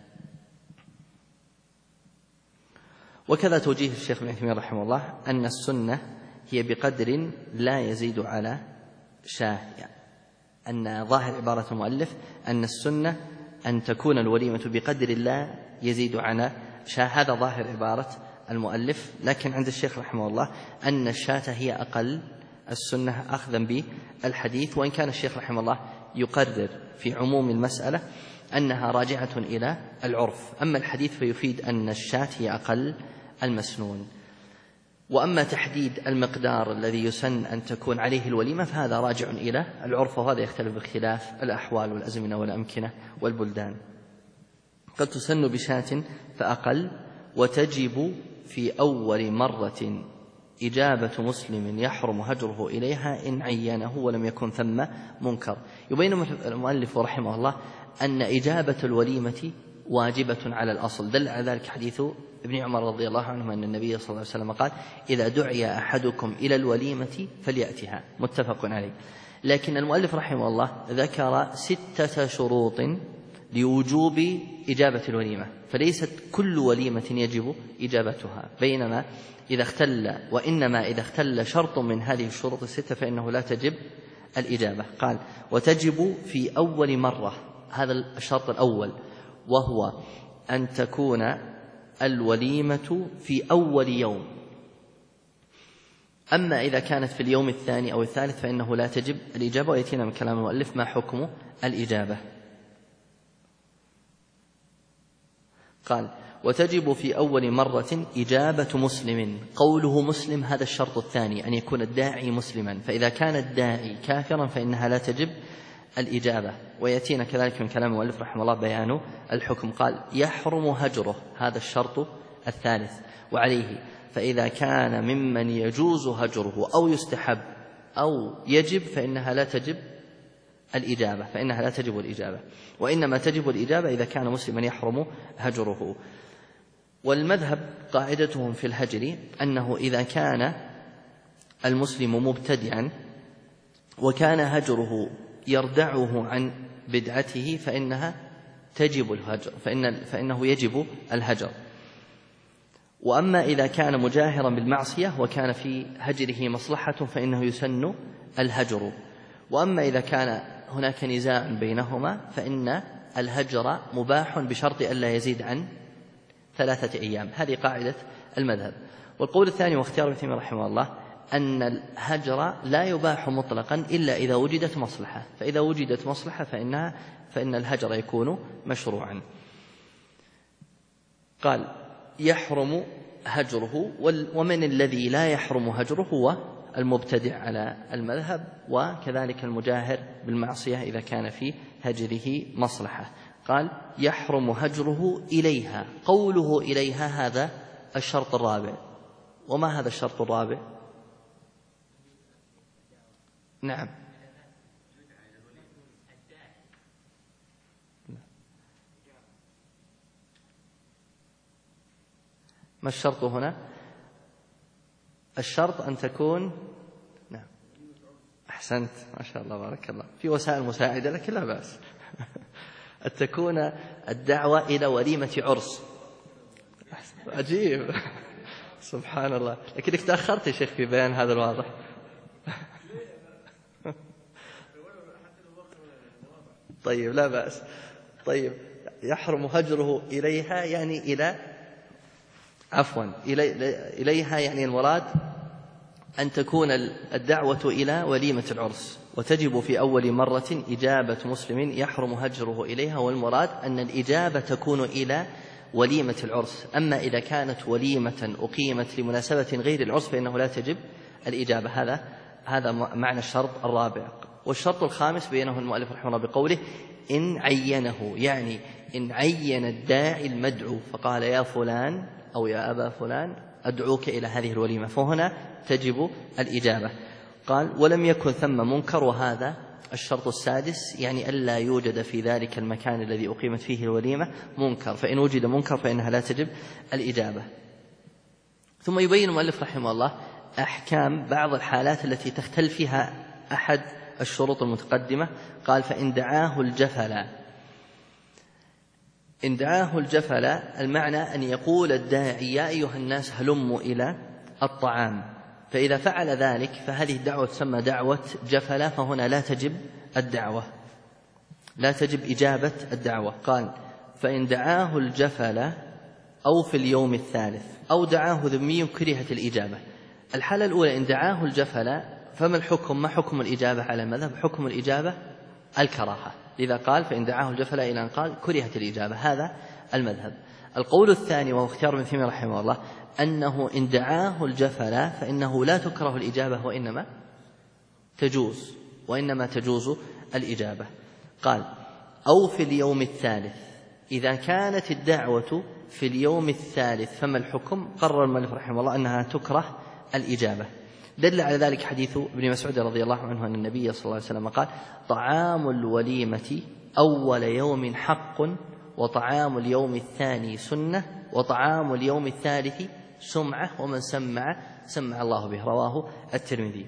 وكذا توجيه الشيخ ابن عثيمين رحمه الله أن السنة هي بقدر لا يزيد على شاة، يعني أن ظاهر عبارة المؤلف أن السنة أن تكون الوليمة بقدر لا يزيد على شاة، هذا ظاهر عبارة المؤلف. لكن عند الشيخ رحمه الله أن الشاة هي أقل السنة أخذا بالحديث، وإن كان الشيخ رحمه الله يقرر في عموم المسألة أنها راجعة إلى العرف، أما الحديث فيفيد أن الشاة هي أقل المسنون. وأما تحديد المقدار الذي يسن أن تكون عليه الوليمة فهذا راجع إلى العرف، وهذا يختلف باختلاف الأحوال والأزمنة والأمكنة والبلدان. قد تسن بشاة فأقل. وتجب في أول مرة إجابة مسلم يحرم هجره إليها إن عينه ولم يكن ثم منكر. يبين المؤلف رحمه الله أن إجابة الوليمة واجبة على الأصل. دل على ذلك حديث ابن عمر رضي الله عنه أن النبي صلى الله عليه وسلم قال: إذا دعي أحدكم إلى الوليمة فليأتها. متفق عليه. لكن المؤلف رحمه الله ذكر 6 شروط لوجوب إجابة الوليمة، فليست كل وليمة يجب إجابتها، وإنما إذا اختل شرط من هذه الشروط 6 فإنه لا تجب الإجابة. قال: وتجب في أول مرة، هذا الشرط الأول، وهو أن تكون الوليمة في أول يوم. أما إذا كانت في اليوم الثاني أو الثالث فإنه لا تجب الإجابة. ويأتينا من كلام المؤلف ما حكم الإجابة. قال: وتجب في أول مرة إجابة مسلم. قوله مسلم هذا الشرط الثاني، أن يكون الداعي مسلما، فإذا كان الداعي كافرا فإنها لا تجب الإجابة. ويأتينا كذلك من كلام المؤلف رحمه الله بيان الحكم. قال: يحرم هجره، هذا الشرط الثالث. وعليه فإذا كان ممن يجوز هجره أو يستحب أو يجب فإنها لا تجب الإجابة، وإنما تجب الإجابة إذا كان مسلما يحرم هجره. والمذهب قاعدتهم في الهجر أنه إذا كان المسلم مبتدعا وكان هجره يردعه عن بدعته فإنها تجب الهجر، فإنه يجب الهجر. وأما إذا كان مجاهرا بالمعصية وكان في هجره مصلحة فإنه يسن الهجر. وأما إذا كان هناك نزاع بينهما فإن الهجر مباح بشرط ألا يزيد عن 3 أيام. هذه قاعدة المذهب. والقول الثاني واختيار ابن تيمية رحمه الله أن الهجر لا يباح مطلقا إلا إذا وجدت مصلحة، فإذا وجدت مصلحة فإن الهجر يكون مشروعا. قال يحرم هجره، ومن الذي لا يحرم هجره هو المبتدع على المذهب، وكذلك المجاهر بالمعصية إذا كان في هجره مصلحة. قال يحرم هجره إليها. قوله إليها هذا الشرط الرابع. وما هذا الشرط الرابع؟ نعم، ما الشرط هنا؟ الشرط أن تكون، نعم أحسنت ما شاء الله بارك الله، في وسائل مساعدة لكن لا بأس أن تكون الدعوة إلى وليمة عرس. عجيب سبحان الله، لكنك تأخرت يا شيخ في بيان هذا الواضح. طيب لا بأس. طيب يحرم هجره إليها يعني إليها يعني المراد أن تكون الدعوة إلى وليمة العرس، وتجب في أول مرة إجابة مسلم يحرم هجره إليها، والمراد أن الإجابة تكون إلى وليمة العرس. أما إذا كانت وليمة أقيمت لمناسبة غير العرس فإنه لا تجب الإجابة. هذا معنى الشرط الرابع. والشرط الخامس بينه المؤلف رحمه الله بقوله إن عينه، يعني إن عين الداعي المدعو فقال يا فلان أو يا أبا فلان أدعوك إلى هذه الوليمة، فهنا تجب الإجابة. قال ولم يكن ثم منكر، وهذا الشرط السادس، يعني ألا يوجد في ذلك المكان الذي أقيمت فيه الوليمة منكر، فإن وجد منكر فإنها لا تجب الإجابة. ثم يبين المؤلف رحمه الله أحكام بعض الحالات التي تختل فيها أحد الشروط المتقدمة. قال فإن دعاه الجفل. إن دعاه الجفل المعنى أن يقول الداعي يا أيها الناس هلموا إلى الطعام، فإذا فعل ذلك فهذه الدعوة تسمى دعوة جفل، فهنا لا تجب الدعوة، لا تجب إجابة الدعوة. قال فإن دعاه الجفل أو في اليوم الثالث أو دعاه ذمي كرهت الإجابة. الحالة الأولى إن دعاه الجفل فما الحكم؟ ما حكم الإجابة على المذهب؟ حكم الإجابة الكراهة، لذا قال فإن دعاه الجفل إلى أن قال كرهت الإجابة، هذا المذهب. القول الثاني وهو اختيار ابن تيمية رحمه الله أنه إن دعاه الجفل فإنه لا تكره الإجابة وإنما تجوز الإجابة. قال أو في اليوم الثالث. إذا كانت الدعوة في اليوم الثالث فما الحكم؟ قرر المؤلف رحمه الله أنها تكره الإجابة. دل على ذلك حديث ابن مسعود رضي الله عنه أن النبي صلى الله عليه وسلم قال طعام الوليمة أول يوم حق، وطعام اليوم الثاني سنة، وطعام اليوم الثالث سمعة، ومن سمع الله به. رواه الترمذي.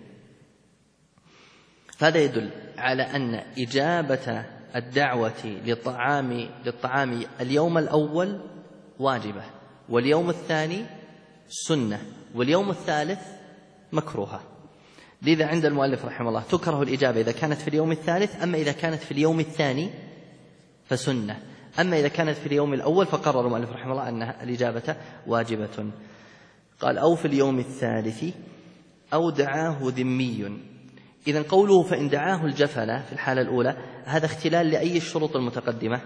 فهذا يدل على أن إجابة الدعوة للطعام اليوم الأول واجبة، واليوم الثاني سنة، واليوم الثالث مكروهة. لذا عند المؤلف رحمه الله تكره الإجابة إذا كانت في اليوم الثالث، أما إذا كانت في اليوم الثاني فسنة، أما إذا كانت في اليوم الأول فقرر المؤلف رحمه الله أن الإجابة واجبة. قال أو في اليوم الثالث أو دعاه ذمي. إذن قوله فإن دعاه الجفل في الحالة الأولى هذا اختلال لأي الشروط المتقدمة،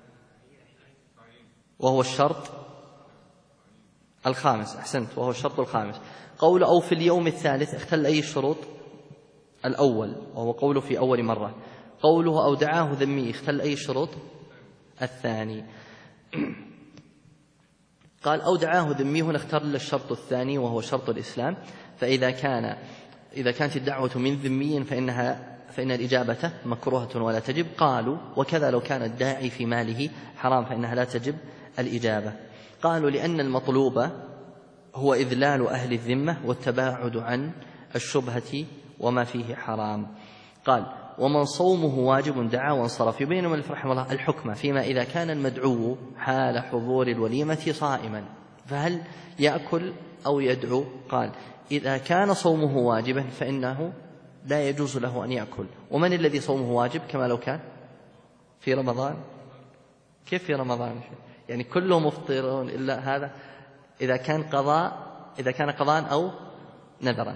وهو الشرط الخامس. أحسنت، وهو الشرط الخامس. قول أو في اليوم الثالث اختل أي الشروط؟ الأول، وهو قوله في أول مرة. قوله أو دعاه ذمي اختل أي الشروط؟ الثاني. قال أو دعاه ذمي هنا اختار الشرط الثاني وهو شرط الإسلام. فإذا كانت الدعوة من ذمي فإن الإجابة مكروهة ولا تجب. قالوا وكذا لو كان الداعي في ماله حرام فإنها لا تجب الإجابة. قالوا لأن المطلوب هو إذلال أهل الذمة والتباعد عن الشبهة وما فيه حرام. قال ومن صومه واجب دعا وانصرف. يبين المؤلف رحمه الله الحكمة فيما إذا كان المدعو حال حضور الوليمة صائما فهل يأكل أو يدعو؟ قال إذا كان صومه واجبا فإنه لا يجوز له أن يأكل. ومن الذي صومه واجب كما لو كان في رمضان؟ كيف في رمضان؟ يعني كلهم مفطرون إلا هذا إذا كان قضاء أو نذرا.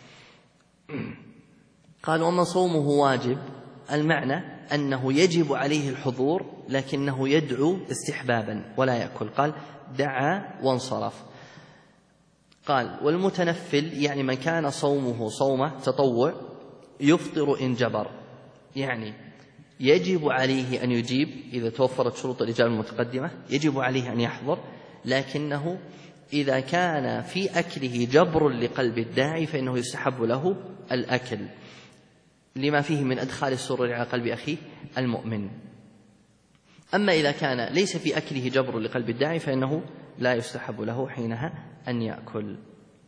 قال ومن صومه واجب المعنى أنه يجب عليه الحضور لكنه يدعو استحبابا ولا يأكل. قال دعا وانصرف. قال والمتنفل يعني من كان صومه صوم تطوع يفطر إن جبر، يعني يجب عليه أن يجيب إذا توفرت شروط الإجابة المتقدمة، يجب عليه أن يحضر، لكنه إذا كان في أكله جبر لقلب الداعي فإنه يستحب له الأكل لما فيه من أدخال السرور على قلب أخيه المؤمن. أما إذا كان ليس في أكله جبر لقلب الداعي فإنه لا يستحب له حينها أن يأكل.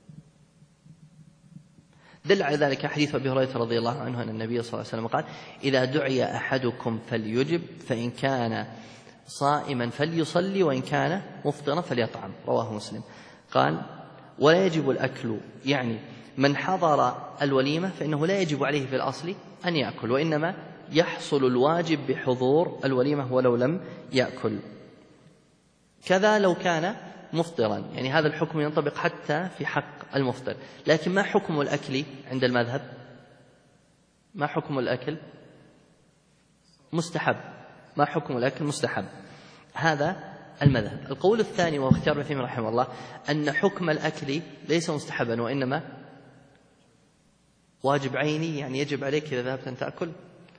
دل على ذلك حديث أبي هريرة رضي الله عنه أن النبي صلى الله عليه وسلم قال إذا دعي أحدكم فليجب فإن كان صائما فليصلي وإن كان مفطرا فليطعم، رواه مسلم. قال ولا يجب الأكل، يعني من حضر الوليمة فإنه لا يجب عليه في الأصل أن يأكل، وإنما يحصل الواجب بحضور الوليمة ولو لم يأكل. كذا لو كان مفطرا، يعني هذا الحكم ينطبق حتى في حق المفطر. لكن ما حكم الأكل عند المذهب؟ ما حكم الأكل؟ مستحب. ما حكم الأكل؟ مستحب. هذا المذهب. القول الثاني وهو اختيار ابن تيمية رحمه الله أن حكم الأكل ليس مستحبا وإنما واجب عيني، يعني يجب عليك إذا ذهبت أن تأكل.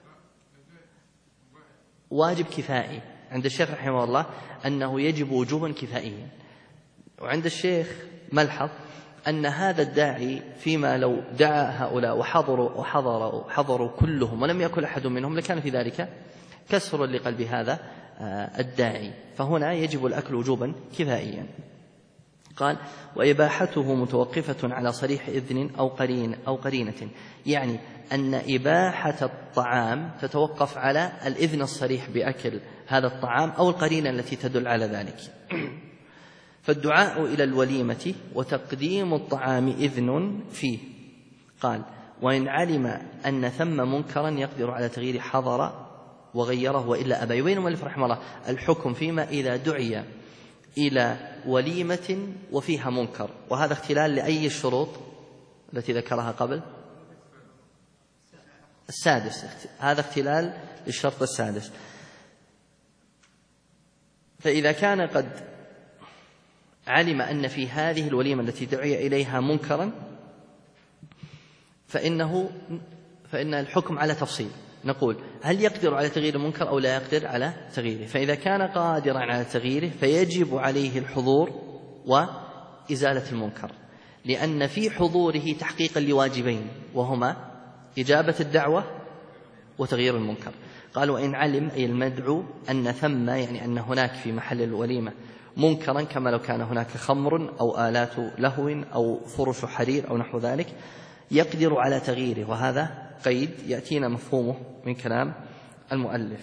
واجب كفائي عند الشيخ رحمه الله أنه يجب وجوبا كفائيا، وعند الشيخ ملحظ أن هذا الداعي فيما لو دعا هؤلاء وحضروا كلهم ولم يأكل أحد منهم لكان في ذلك كسر لقلب هذا الداعي، فهنا يجب الأكل وجوبا كفائيا. قال وإباحته متوقفة على صريح إذن أو قرينة، يعني أن إباحة الطعام تتوقف على الإذن الصريح بأكل هذا الطعام أو القرينة التي تدل على ذلك. فالدعاء إلى الوليمة وتقديم الطعام إذن فيه. قال وإن علم أن ثم منكرا يقدر على تغيير حضر وغيره وإلا أبى. يبين المؤلف رحمه الله الحكم فيما إذا دعي إلى وليمة وفيها منكر، وهذا اختلال لأي الشروط التي ذكرها قبل؟ السادس. هذا اختلال للشرط السادس. فإذا كان قد علم أن في هذه الوليمة التي دعي إليها منكرا فإن الحكم على تفصيل، نقول هل يقدر على تغيير المنكر أو لا يقدر على تغييره. فإذا كان قادرا على تغييره فيجب عليه الحضور وإزالة المنكر، لأن في حضوره تحقيقا لواجبين وهما إجابة الدعوة وتغيير المنكر. قال وإن علم أي المدعو أن ثم، يعني أن هناك في محل الوليمة منكرا كما لو كان هناك خمر أو آلات لهو أو فرش حرير أو نحو ذلك، يقدر على تغييره، وهذا قيد يأتينا مفهومه من كلام المؤلف.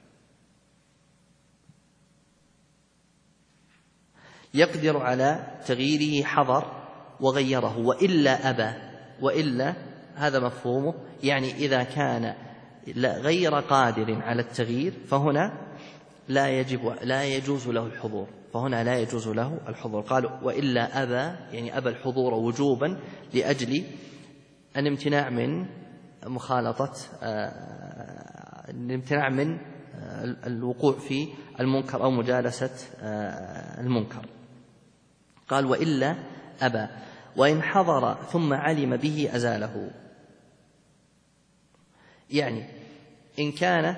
يقدر على تغييره حضر وغيره وإلا أبى، وإلا هذا مفهومه، يعني إذا كان غير قادر على التغيير فهنا لا يجوز له الحضور، فهنا لا يجوز له الحضور. قالوا وإلا أبى، يعني أبى الحضور وجوبا لأجل الامتناع من مخالطة، الامتناع من الوقوع في المنكر أو مجالسة المنكر. قال وإلا أبى، وإن حضر ثم علم به أزاله، يعني إن كان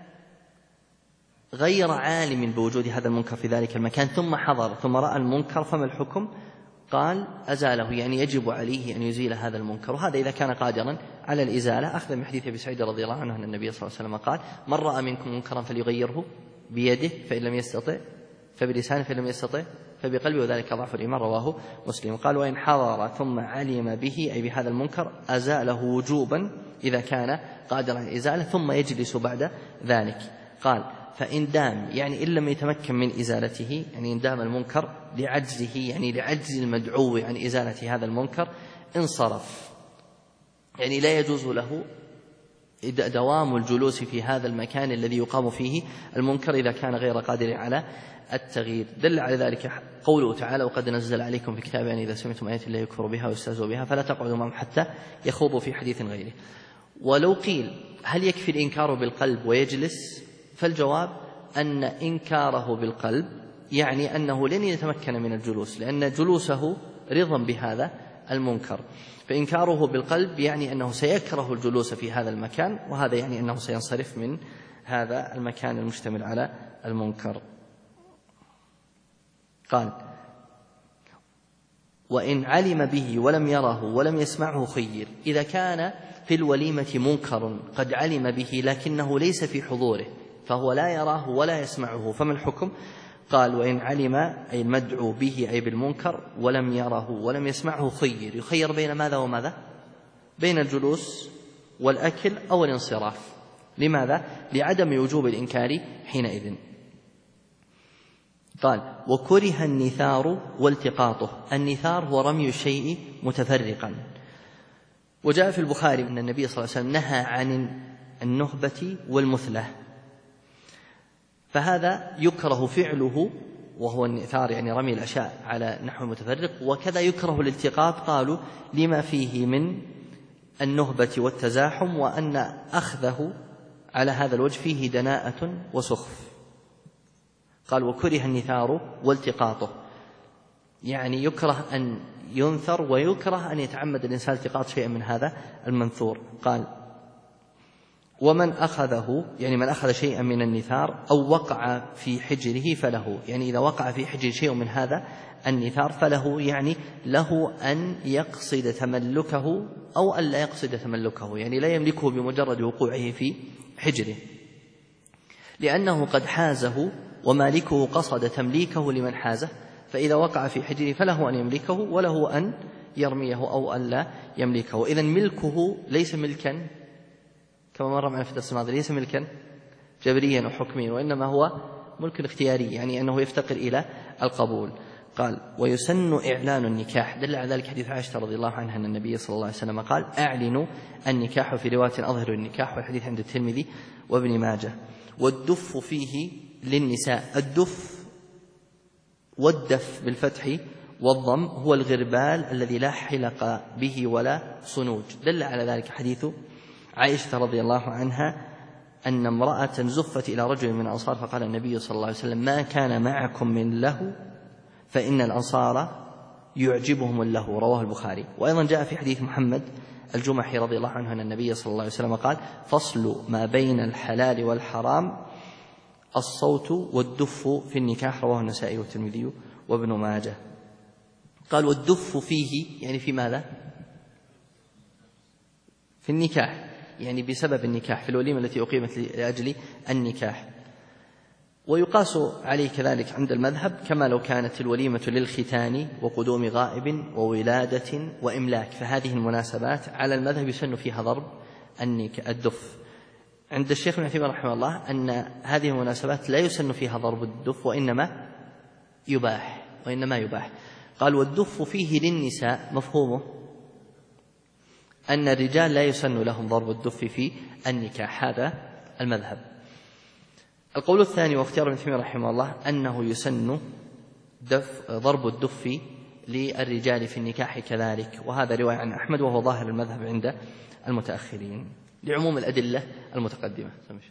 غير عالم بوجود هذا المنكر في ذلك المكان ثم حضر ثم رأى المنكر فما الحكم؟ قال أزاله، يعني يجب عليه أن يزيل هذا المنكر، وهذا إذا كان قادرا على الإزالة، أخذ من حديث أبي سعيد رضي الله عنه أن النبي صلى الله عليه وسلم قال من رأى منكم منكرا فليغيره بيده فإن لم يستطع فبلسانه فإن لم يستطع فبقلبه وذلك ضعف الإيمان، رواه مسلم. قال وإن حضر ثم علم به أي بهذا المنكر أزاله وجوبا إذا كان قادرا على الإزالة ثم يجلس بعد ذلك. قال فإن دام يعني إن لم يتمكن من إزالته، يعني إن دام المنكر لعجزه، يعني لعجز المدعو عن إزالة هذا المنكر، انصرف، يعني لا يجوز له دوام الجلوس في هذا المكان الذي يقام فيه المنكر إذا كان غير قادر على التغيير. دل على ذلك قوله تعالى وقد نزل عليكم في كتاب أن إذا سمعتم آيات الله يكفر بها ويستهزئ بها فلا تقعدوا معهم حتى يخوضوا في حديث غيره. ولو قيل هل يكفي الإنكار بالقلب ويجلس؟ فالجواب أن إنكاره بالقلب يعني أنه لن يتمكن من الجلوس، لأن جلوسه رضا بهذا المنكر، فإنكاره بالقلب يعني أنه سيكره الجلوس في هذا المكان، وهذا يعني أنه سينصرف من هذا المكان المشتمل على المنكر. قال وإن علم به ولم يره ولم يسمعه خير. إذا كان في الوليمة منكر قد علم به لكنه ليس في حضوره فهو لا يراه ولا يسمعه، فما الحكم؟ قال وإن علم أي المدعو به أي بالمنكر ولم يره ولم يسمعه خير. يخير بين ماذا وماذا؟ بين الجلوس والأكل أو الانصراف. لماذا؟ لعدم وجوب الإنكار حينئذ. قال وكره النثار والتقاطه. النثار هو رمي الشيء متفرقا، وجاء في البخاري أن النبي صلى الله عليه وسلم نهى عن النهبة والمثلة، فهذا يكره فعله وهو النثار يعني رمي الأشياء على نحو متفرق، وكذا يكره الالتقاط قالوا لما فيه من النهبة والتزاحم، وأن أخذه على هذا الوجه فيه دناءة وسخف. قال وكره النثار والتقاطه، يعني يكره أن ينثر ويكره أن يتعمد الإنسان التقاط شيئا من هذا المنثور. قال ومن أخذه يعني من أخذ شيئا من النثار أو وقع في حجره فله، يعني إذا وقع في حجر شيء من هذا النثار فله، يعني له أن يقصد تملكه أو أن لا يقصد تملكه، يعني لا يملكه بمجرد وقوعه في حجره، لأنه قد حازه ومالكه قصد تمليكه لمن حازه، فإذا وقع في حجره فله أن يملكه وله أن يرميه أو أن لا يملكه. إذن ملكه ليس ملكا كما مر معنا في الدرس الماضي، ليس ملكا جبريا وحكميا، وإنما هو ملك اختياري، يعني أنه يفتقر إلى القبول. قال ويسن إعلان النكاح. دل على ذلك حديث عائشة رضي الله عنها أن النبي صلى الله عليه وسلم قال أعلنوا النكاح، في رواية أظهروا النكاح، والحديث عند الترمذي وابن ماجه. والدف فيه للنساء. الدف والدف بالفتح والضم هو الغربال الذي لا حلق به ولا صنوج. دل على ذلك حديث عائشة رضي الله عنها أن امرأة زفت إلى رجل من الأنصار فقال النبي صلى الله عليه وسلم ما كان معكم من له فإن الأنصار يعجبهم اللهو، رواه البخاري. وأيضا جاء في حديث محمد الجمحي رضي الله عنه أن النبي صلى الله عليه وسلم قال فصل ما بين الحلال والحرام الصوت والدف في النكاح، رواه النسائي والترمذي وابن ماجه. قال والدف فيه يعني في ماذا؟ في النكاح، يعني بسبب النكاح، في الوليمة التي أقيمت لأجل النكاح. ويقاس عليه كذلك عند المذهب كما لو كانت الوليمة للختان وقدوم غائب وولادة وإملاك، فهذه المناسبات على المذهب يسن فيها ضرب الدف. عند الشيخ ابن عثيمين رحمه الله أن هذه المناسبات لا يسن فيها ضرب الدف وإنما يباح. قال والدف فيه للنساء، مفهومه أن الرجال لا يسن لهم ضرب الدف في النكاح، هذا المذهب. القول الثاني واختيار ابن عثيمين رحمه الله أنه يسن ضرب الدف للرجال في النكاح كذلك، وهذا رواية عن أحمد وهو ظاهر المذهب عند المتأخرين لعموم الأدلة المتقدمة.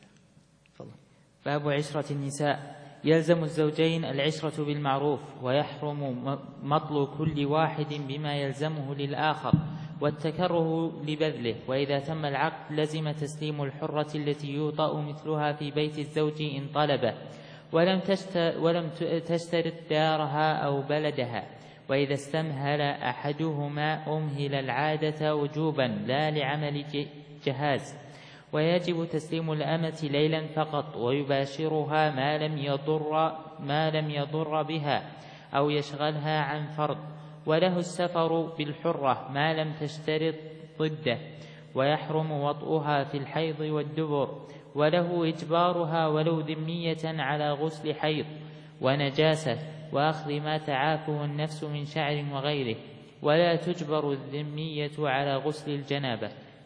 باب عشرة النساء. يلزم الزوجين العشرة بالمعروف، ويحرم مطل كل واحد بما يلزمه للآخر والتكره لبذله، وإذا تم العقد لزم تسليم الحرة التي يوطأ مثلها في بيت الزوج إن طلبه ولم تشترط دارها أو بلدها، وإذا استمهل أحدهما أمهل العادة وجوبا لا لعمل جهاز، ويجب تسليم الأمة ليلا فقط، ويباشرها ما لم يضر بها، أو يشغلها عن فرض. وله السفر بالحرة ما لم تشترط ضده، ويحرم وطئها في الحيض والدبر. وله إجبارها ولو ذمية على غسل حيض ونجاسة وأخذ ما تعافه النفس من شعر وغيره، ولا تجبر الذمية على غسل الجنابة.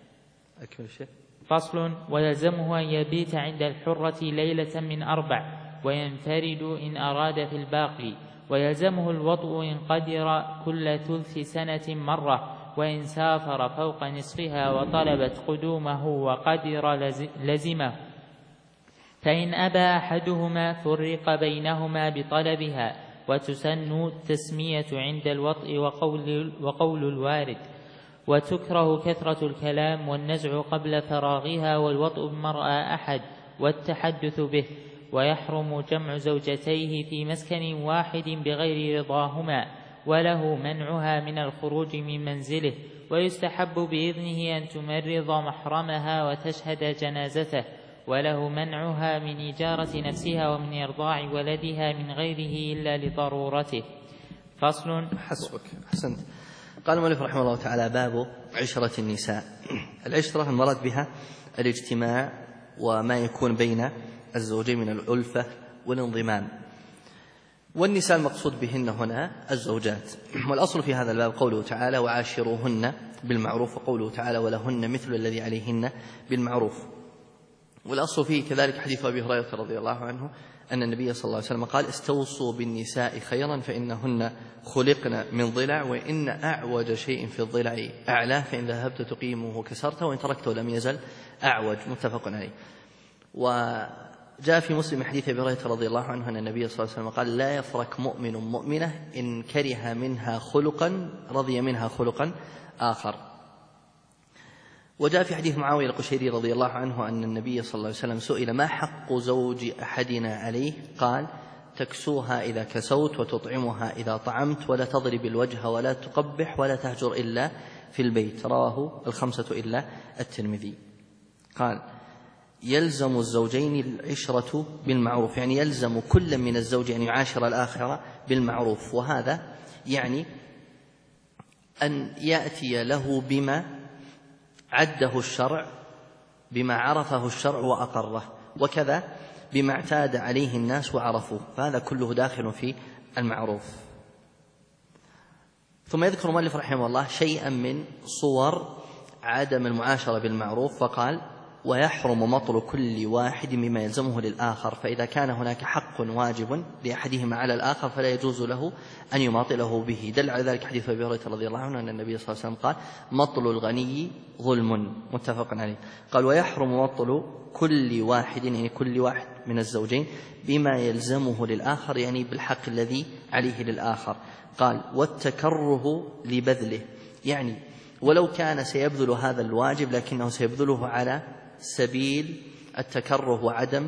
فصل. ويلزمه أن يبيت عند الحرة ليلة من 4 وينفرد إن أراد في الباقي. ويلزمه الوطء إن قدر كل ثلث سنة مرة، وإن سافر فوق نصفها وطلبت قدومه وقدر لزمه. فإن أبى أحدهما فرق بينهما بطلبها. وتسن التسمية عند الوطء وقول الوارد. وتكره كثرة الكلام والنزع قبل فراغها والوطء بمرأى أحد والتحدث به. ويحرم جمع زوجتيه في مسكن واحد بغير رضاهما، وله منعها من الخروج من منزله. ويستحب بإذنه أن تمرض محرمها وتشهد جنازته، وله منعها من إجارة نفسها ومن إرضاع ولدها من غيره إلا لضرورته. فصل. حسبك، أحسنت. قال المؤلف رحمه الله تعالى: باب عشرة النساء. العشرة المراد بها الاجتماع وما يكون بين الزوجين من الألفة والانضمام، والنساء المقصود بهن هنا الزوجات. والأصل في هذا الباب قوله تعالى: وعاشروهن بالمعروف، وقوله تعالى: ولهن مثل الذي عليهن بالمعروف. والأصل فيه كذلك حديث أبي هريرة رضي الله عنه أن النبي صلى الله عليه وسلم قال: استوصوا بالنساء خيرا فإنهن خلقن من ضلع، وإن أعوج شيء في الضلع أعلاه، فإن ذهبت تقيمه كسرته وإن تركته لم يزل أعوج. متفق عليه. وجاء في مسلم حديث أبي هريرة رضي الله عنه أن النبي صلى الله عليه وسلم قال: لا يفرق مؤمن مؤمنة إن كره منها خلقا رضي منها خلقا آخر. وجاء في حديث معاوية القشيري رضي الله عنه أن النبي صلى الله عليه وسلم سئل: ما حق زوج أحدنا عليه؟ قال: تكسوها إذا كسوت، وتطعمها إذا طعمت، ولا تضرب الوجه، ولا تقبح، ولا تهجر إلا في البيت. رواه 5 إلا الترمذي. قال: يلزم الزوجين العشرة بالمعروف، يعني يلزم كل من الزوج أن يعاشر الآخر بالمعروف، وهذا يعني أن يأتي له بما عده الشرع، بما عرفه الشرع وأقره، وكذا بما اعتاد عليه الناس وعرفوه، فهذا كله داخل في المعروف. ثم يذكر المؤلف رحمه الله شيئا من صور عدم المعاشرة بالمعروف، فقال: ويحرم مطل كل واحد مما يلزمه للآخر، فإذا كان هناك حق واجب لأحدهما على الآخر فلا يجوز له أن يماطله به. دل على ذلك حديث أبي هريرة رضي الله عنه أن النبي صلى الله عليه وسلم قال: مطل الغني ظلم. متفق عليه. قال: ويحرم مطل كل واحد، يعني كل واحد من الزوجين، بما يلزمه للآخر، يعني بالحق الذي عليه للآخر. قال: والتكره لبذله، يعني ولو كان سيبذل هذا الواجب لكنه سيبذله على سبيل التكره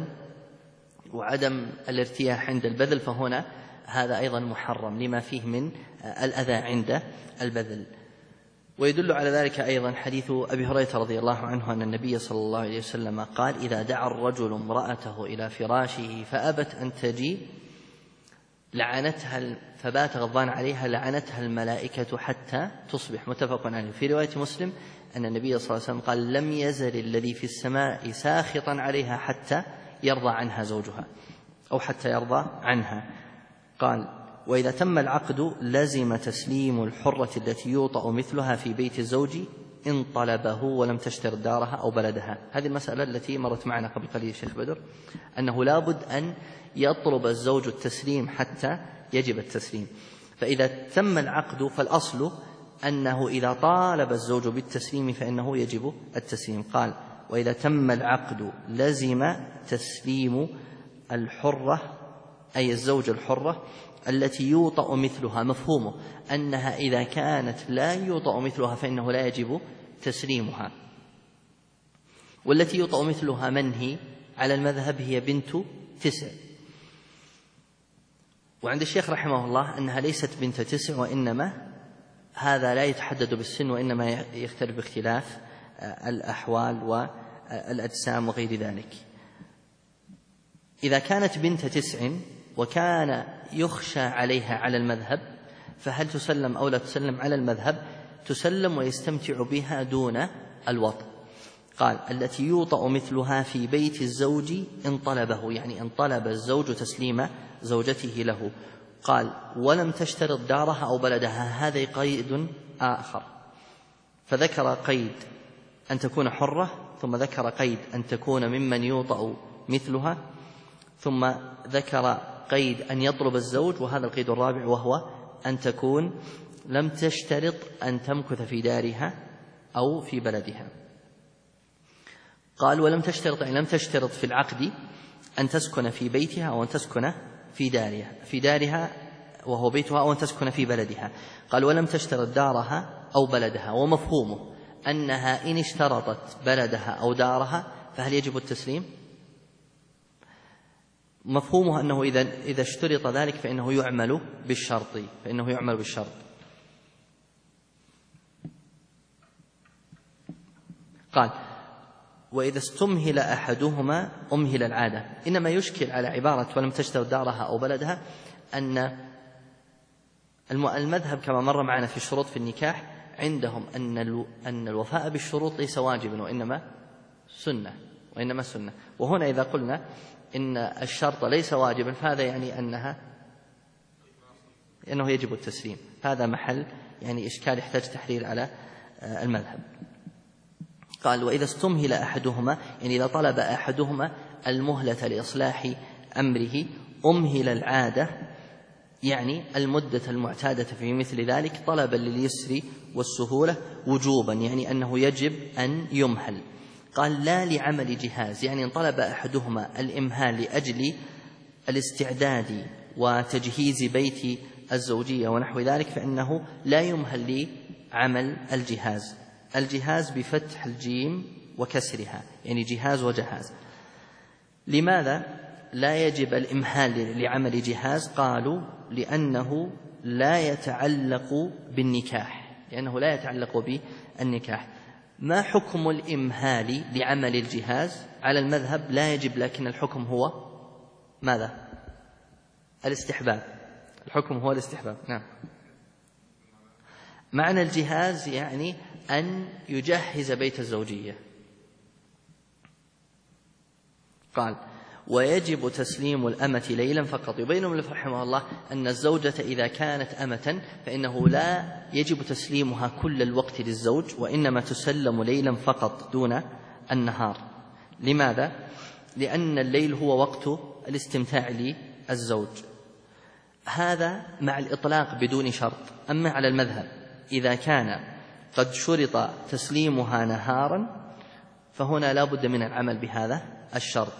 وعدم الارتياح عند البذل، فهنا هذا أيضا محرم لما فيه من الأذى عند البذل. ويدل على ذلك أيضا حديث أبي هريرة رضي الله عنه أن النبي صلى الله عليه وسلم قال: إذا دعا الرجل امرأته إلى فراشه فأبت أن تجي لعنتها، فبات غضبان عليها، لعنتها الملائكة حتى تصبح. متفق عليه. في رواية مسلم أن النبي صلى الله عليه وسلم قال: لم يزل الذي في السماء ساخطا عليها حتى يرضى عنها زوجها، أو حتى يرضى عنها. قال: وإذا تم العقد لزم تسليم الحرة التي يوطأ مثلها في بيت الزوج إن طلبه ولم تشترط دارها أو بلدها. هذه المسألة التي مرت معنا قبل قليل شيخ بدر، أنه لابد أن يطلب الزوج التسليم حتى يجب التسليم. فإذا تم العقد فالأصل أنه إذا طالب الزوج بالتسليم فإنه يجب التسليم. قال: وإذا تم العقد لزم تسليم الحرة، أي الزوج الحرة التي يوطأ مثلها. مفهومه أنها إذا كانت لا يوطأ مثلها فإنه لا يجب تسليمها. والتي يوطأ مثلها من هي؟ على المذهب هي بنت 9، وعند الشيخ رحمه الله أنها ليست بنت 9، وإنما هذا لا يتحدد بالسن، وإنما يختلف باختلاف الأحوال والأجسام وغير ذلك. إذا كانت بنت 9 وكان يخشى عليها على المذهب، فهل تسلم أو لا تسلم؟ على المذهب تسلم ويستمتع بها دون الوطء. قال التي يوطأ مثلها في بيت الزوج إن طلبه، يعني إن طلب الزوج تسليم زوجته له. قال ولم تشترط دارها أو بلدها، هذا قيد آخر، فذكر قيد أن تكون حرة، ثم ذكر قيد أن تكون ممن يوطأ مثلها، ثم ذكر قيد أن يطلب الزوج، وهذا القيد الرابع وهو أن تكون لم تشترط أن تمكث في دارها أو في بلدها. قال ولم تشترط، يعني لم تشترط في العقد أن تسكن في بيتها أو أن تسكن في دارها وهو بيتها، أو أن تسكن في بلدها. قال ولم تشترط دارها أو بلدها، ومفهومه أنها إن اشترطت بلدها أو دارها فهل يجب التسليم؟ مفهومه أنه إذا اشترط ذلك فإنه يعمل بالشرط. قال وإذا استمهل أحدهما أمهل العادة. إنما يشكل على عبارة ولم تشترط دارها أو بلدها أن المذهب كما مر معنا في الشروط في النكاح عندهم أن الوفاء بالشروط ليس واجبا وإنما سنة، وهنا إذا قلنا إن الشرط ليس واجبا فهذا يعني أنه يجب التسليم. هذا محل يعني إشكال يحتاج تحرير على المذهب. قال وإذا استمهل أحدهما، يعني إذا طلب أحدهما المهلة لإصلاح أمره أمهل العادة، يعني المدة المعتادة في مثل ذلك طلبا لليسر والسهولة وجوبا، يعني أنه يجب أن يمهل. قال لا لعمل جهاز، يعني إن طلب أحدهما الإمهال لأجل الاستعداد وتجهيز بيت الزوجية ونحو ذلك فإنه لا يمهل لعمل الجهاز بفتح الجيم وكسرها، يعني جهاز وجهاز. لماذا لا يجب الإمهال لعمل جهاز؟ قالوا لأنه لا يتعلق بالنكاح. ما حكم الإمهال لعمل الجهاز؟ على المذهب لا يجب، لكن الحكم هو ماذا؟ الاستحباب. نعم. معنى الجهاز يعني أن يجهز بيت الزوجية. قال ويجب تسليم الأمة ليلا فقط. يبين المؤلف رحمه الله أن الزوجة إذا كانت أمة فإنه لا يجب تسليمها كل الوقت للزوج، وإنما تسلم ليلا فقط دون النهار. لماذا؟ لأن الليل هو وقت الاستمتاع للزوج، هذا مع الإطلاق بدون شرط. أما على المذهب إذا كان قد شرط تسليمها نهارا فهنا لا بد من العمل بهذا الشرط.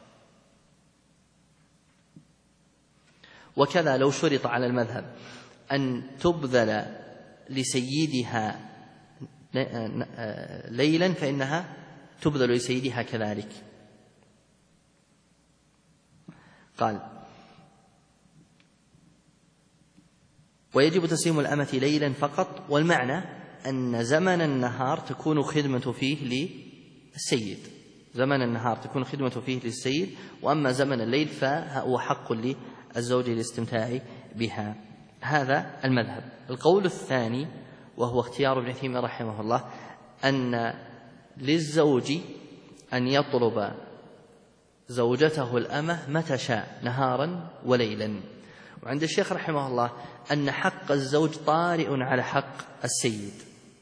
وكذا لو شرط على المذهب أن تبذل لسيدها ليلا فإنها تبذل لسيدها كذلك. قال ويجب تسليم الأمة ليلا فقط، والمعنى أن زمن النهار تكون خدمة فيه للسيد، وأما زمن الليل فهو حق للزوج للاستمتاع بها. هذا المذهب. القول الثاني وهو اختيار ابن تيمية رحمه الله أن للزوج أن يطلب زوجته الأمة متى شاء نهارا وليلا. وعند الشيخ رحمه الله أن حق الزوج طارئ على حق السيد،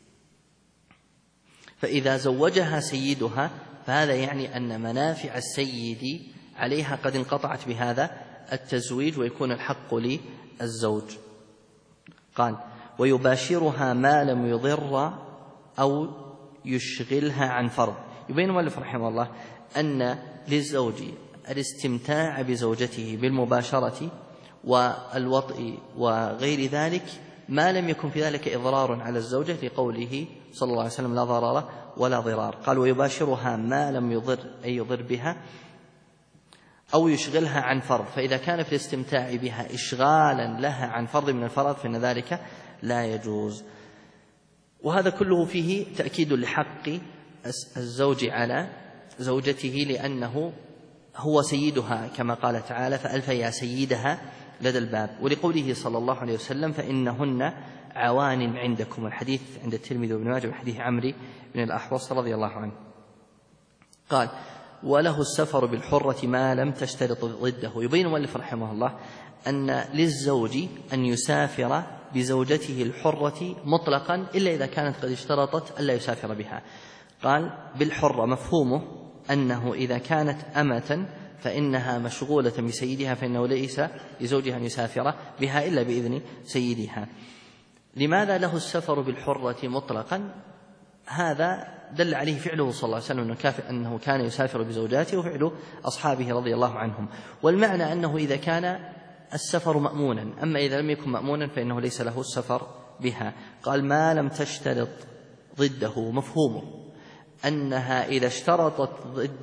فإذا زوجها سيدها فهذا يعني أن منافع السيد عليها قد انقطعت بهذا التزويج ويكون الحق للزوج. قال ويباشرها ما لم يضر أو يشغلها عن فرض. يبين المؤلف رحمه الله أن للزوج الاستمتاع بزوجته بالمباشرة والوطء وغير ذلك ما لم يكن في ذلك إضرار على الزوجة، لقوله صلى الله عليه وسلم لا ضرر ولا ضرار. قال ويباشرها ما لم يضر أي يضر بها أو يشغلها عن فرض، فإذا كان في الاستمتاع بها إشغالا لها عن فرض من الفرض فإن ذلك لا يجوز. وهذا كله فيه تأكيد لحق الزوج على زوجته، لأنه هو سيدها كما قال تعالى فألف يا سيدها لدى الباب. ولقوله صلى الله عليه وسلم فإنهن عوان عندكم، الحديث عند الترمذي وابن ماجه من حديث عمرو بن الأحوص رضي الله عنه. قال وله السفر بالحرة ما لم تشترط ضده. يبين المؤلف رحمه الله أن للزوج أن يسافر بزوجته الحرة مطلقا إلا إذا كانت قد اشترطت ألا يسافر بها. قال بالحرة مفهومه أنه إذا كانت أمة فإنها مشغولة بسيدها فإنه ليس لزوجها أن يسافر بها إلا بإذن سيدها. لماذا له السفر بالحرة مطلقا؟ هذا دل عليه فعله صلى الله عليه وسلم أنه كان يسافر بزوجاته وفعل أصحابه رضي الله عنهم. والمعنى أنه إذا كان السفر مأمونا، أما إذا لم يكن مأمونا فإنه ليس له السفر بها. قال ما لم تشترط ضده، مفهومه أنها إذا اشترطت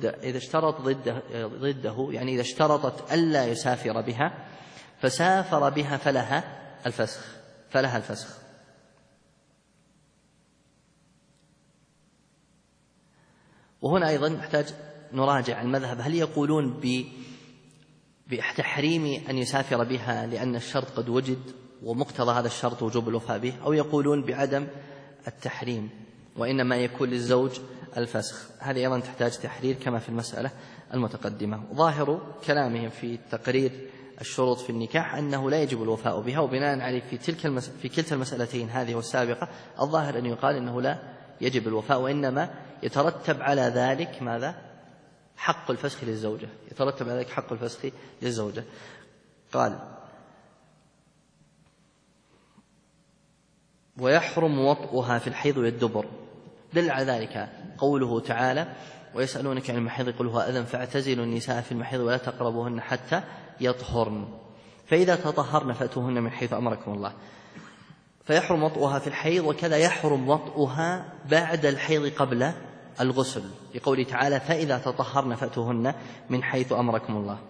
ضده يعني إذا اشترطت ألا يسافر بها فسافر بها فلها الفسخ. وهنا أيضا نحتاج نراجع المذهب، هل يقولون بتحريم أن يسافر بها لأن الشرط قد وجد ومقتضى هذا الشرط وجوب الوفاء به، أو يقولون بعدم التحريم وإنما يكون للزوج الفسخ؟ هذه أيضا تحتاج تحرير كما في المسألة المتقدمة. ظاهر كلامهم في تقرير الشروط في النكاح أنه لا يجب الوفاء بها، وبناء عليه في كلتا المسألتين هذه والسابقة الظاهر أن يقال أنه لا يجب الوفاء، وإنما يترتب على ذلك ماذا؟ حق الفسخ للزوجة، يترتب على ذلك حق الفسخ للزوجة. قال ويحرم وطئها في الحيض والدبر. دل على ذلك قوله تعالى ويسألونك عن المحيض قل هو أذى فاعتزلوا النساء في المحيض ولا تقربوهن حتى يطهرن فإذا تطهرن فأتوهن من حيث أمركم الله. فيحرم وطئها في الحيض، وكذا يحرم وطئها بعد الحيض قبل الغسل، لقوله تعالى فإذا تطهرن فأتوهن من حيث أمركم الله.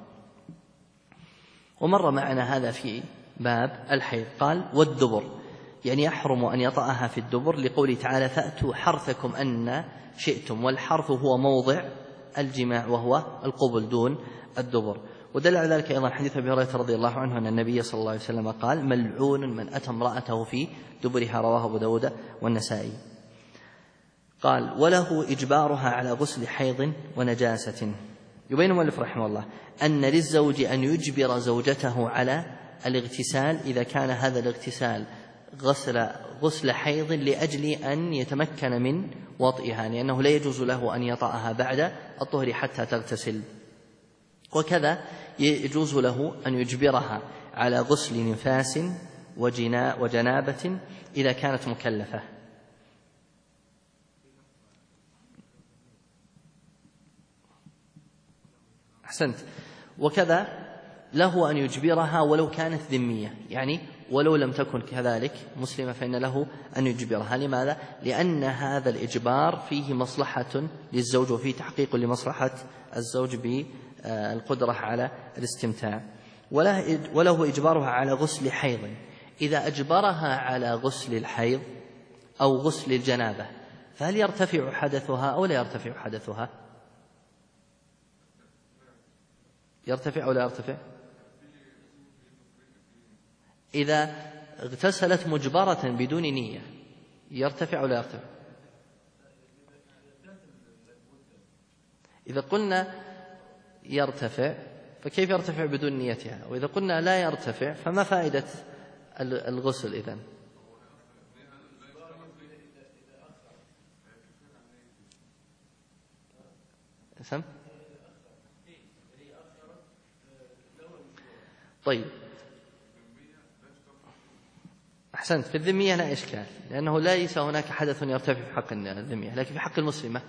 ومر معنا هذا في باب الحيض. قال والدبر، يعني يحرم أن يطأها في الدبر، لقوله تعالى فأتوا حرثكم أن شئتم، والحرث هو موضع الجماع وهو القبل دون الدبر. ودل على ذلك أيضا حديث أبي هريرة رضي الله عنه أن النبي صلى الله عليه وسلم قال ملعون من أتى امرأته في دبرها، رواه أبو داود والنسائي. قال وله إجبارها على غسل حيض ونجاسة. يبين المؤلف رحمه الله أن للزوج أن يجبر زوجته على الاغتسال إذا كان هذا الاغتسال غسل حيض لأجل أن يتمكن من وطئها، لأنه لا يجوز له أن يطأها بعد الطهر حتى تغتسل. وكذا يجوز له أن يجبرها على غسل نفاس وجنابة إذا كانت مكلفة. أحسنت. وكذا له أن يجبرها ولو كانت ذمية، يعني ولو لم تكن كذلك مسلمة فإن له أن يجبرها. لماذا؟ لأن هذا الإجبار فيه مصلحة للزوج وفيه تحقيق لمصلحة الزوج بالقدرة على الاستمتاع. وله إجبارها على غسل حيض. إذا أجبرها على غسل الحيض أو غسل الجنابة فهل يرتفع حدثها أو لا يرتفع حدثها؟ يرتفع أو لا يرتفع؟ إذا اغتسلت مجبرة بدون نية يرتفع أو لا يرتفع؟ إذا قلنا يرتفع فكيف يرتفع بدون نيتها؟ وإذا قلنا لا يرتفع فما فائدة الغسل إذن؟ سم؟ طيب أحسنت. في الذمية لا إشكال، لأنه ليس هناك حدث يرتفع في حق الذمية، لكن في حق المسلمة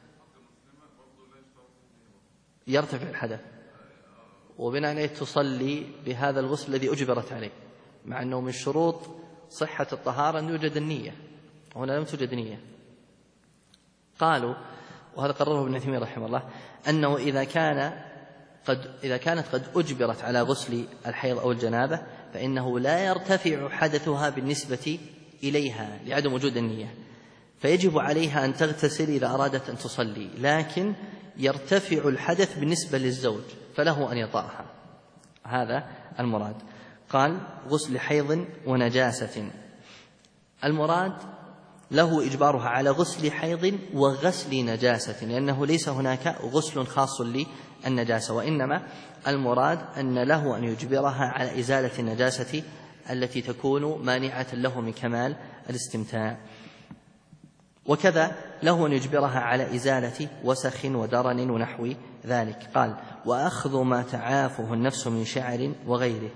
يرتفع الحدث، وبناء عليه تصلي بهذا الغسل الذي أجبرت عليه، مع أنه من شروط صحة الطهارة أن يوجد النية، وهنا لم توجد نية. قالوا، وهذا قرره ابن تيمية رحمه الله، أنه إذا كانت قد أجبرت على غسل الحيض أو الجنابة فإنه لا يرتفع حدثها بالنسبة إليها لعدم وجود النية، فيجب عليها أن تغتسل إذا أرادت أن تصلي، لكن يرتفع الحدث بالنسبة للزوج فله أن يطأها. هذا المراد. قال غسل حيض ونجاسة. المراد له إجبارها على غسل حيض وغسل نجاسة، لأنه ليس هناك غسل خاص للنجاسة، وإنما المراد أن له أن يجبرها على إزالة النجاسة التي تكون مانعة له من كمال الاستمتاع، وكذا له أن يجبرها على إزالة وسخ ودرن ونحو ذلك. قال وأخذ ما تعافه النفس من شعر وغيره.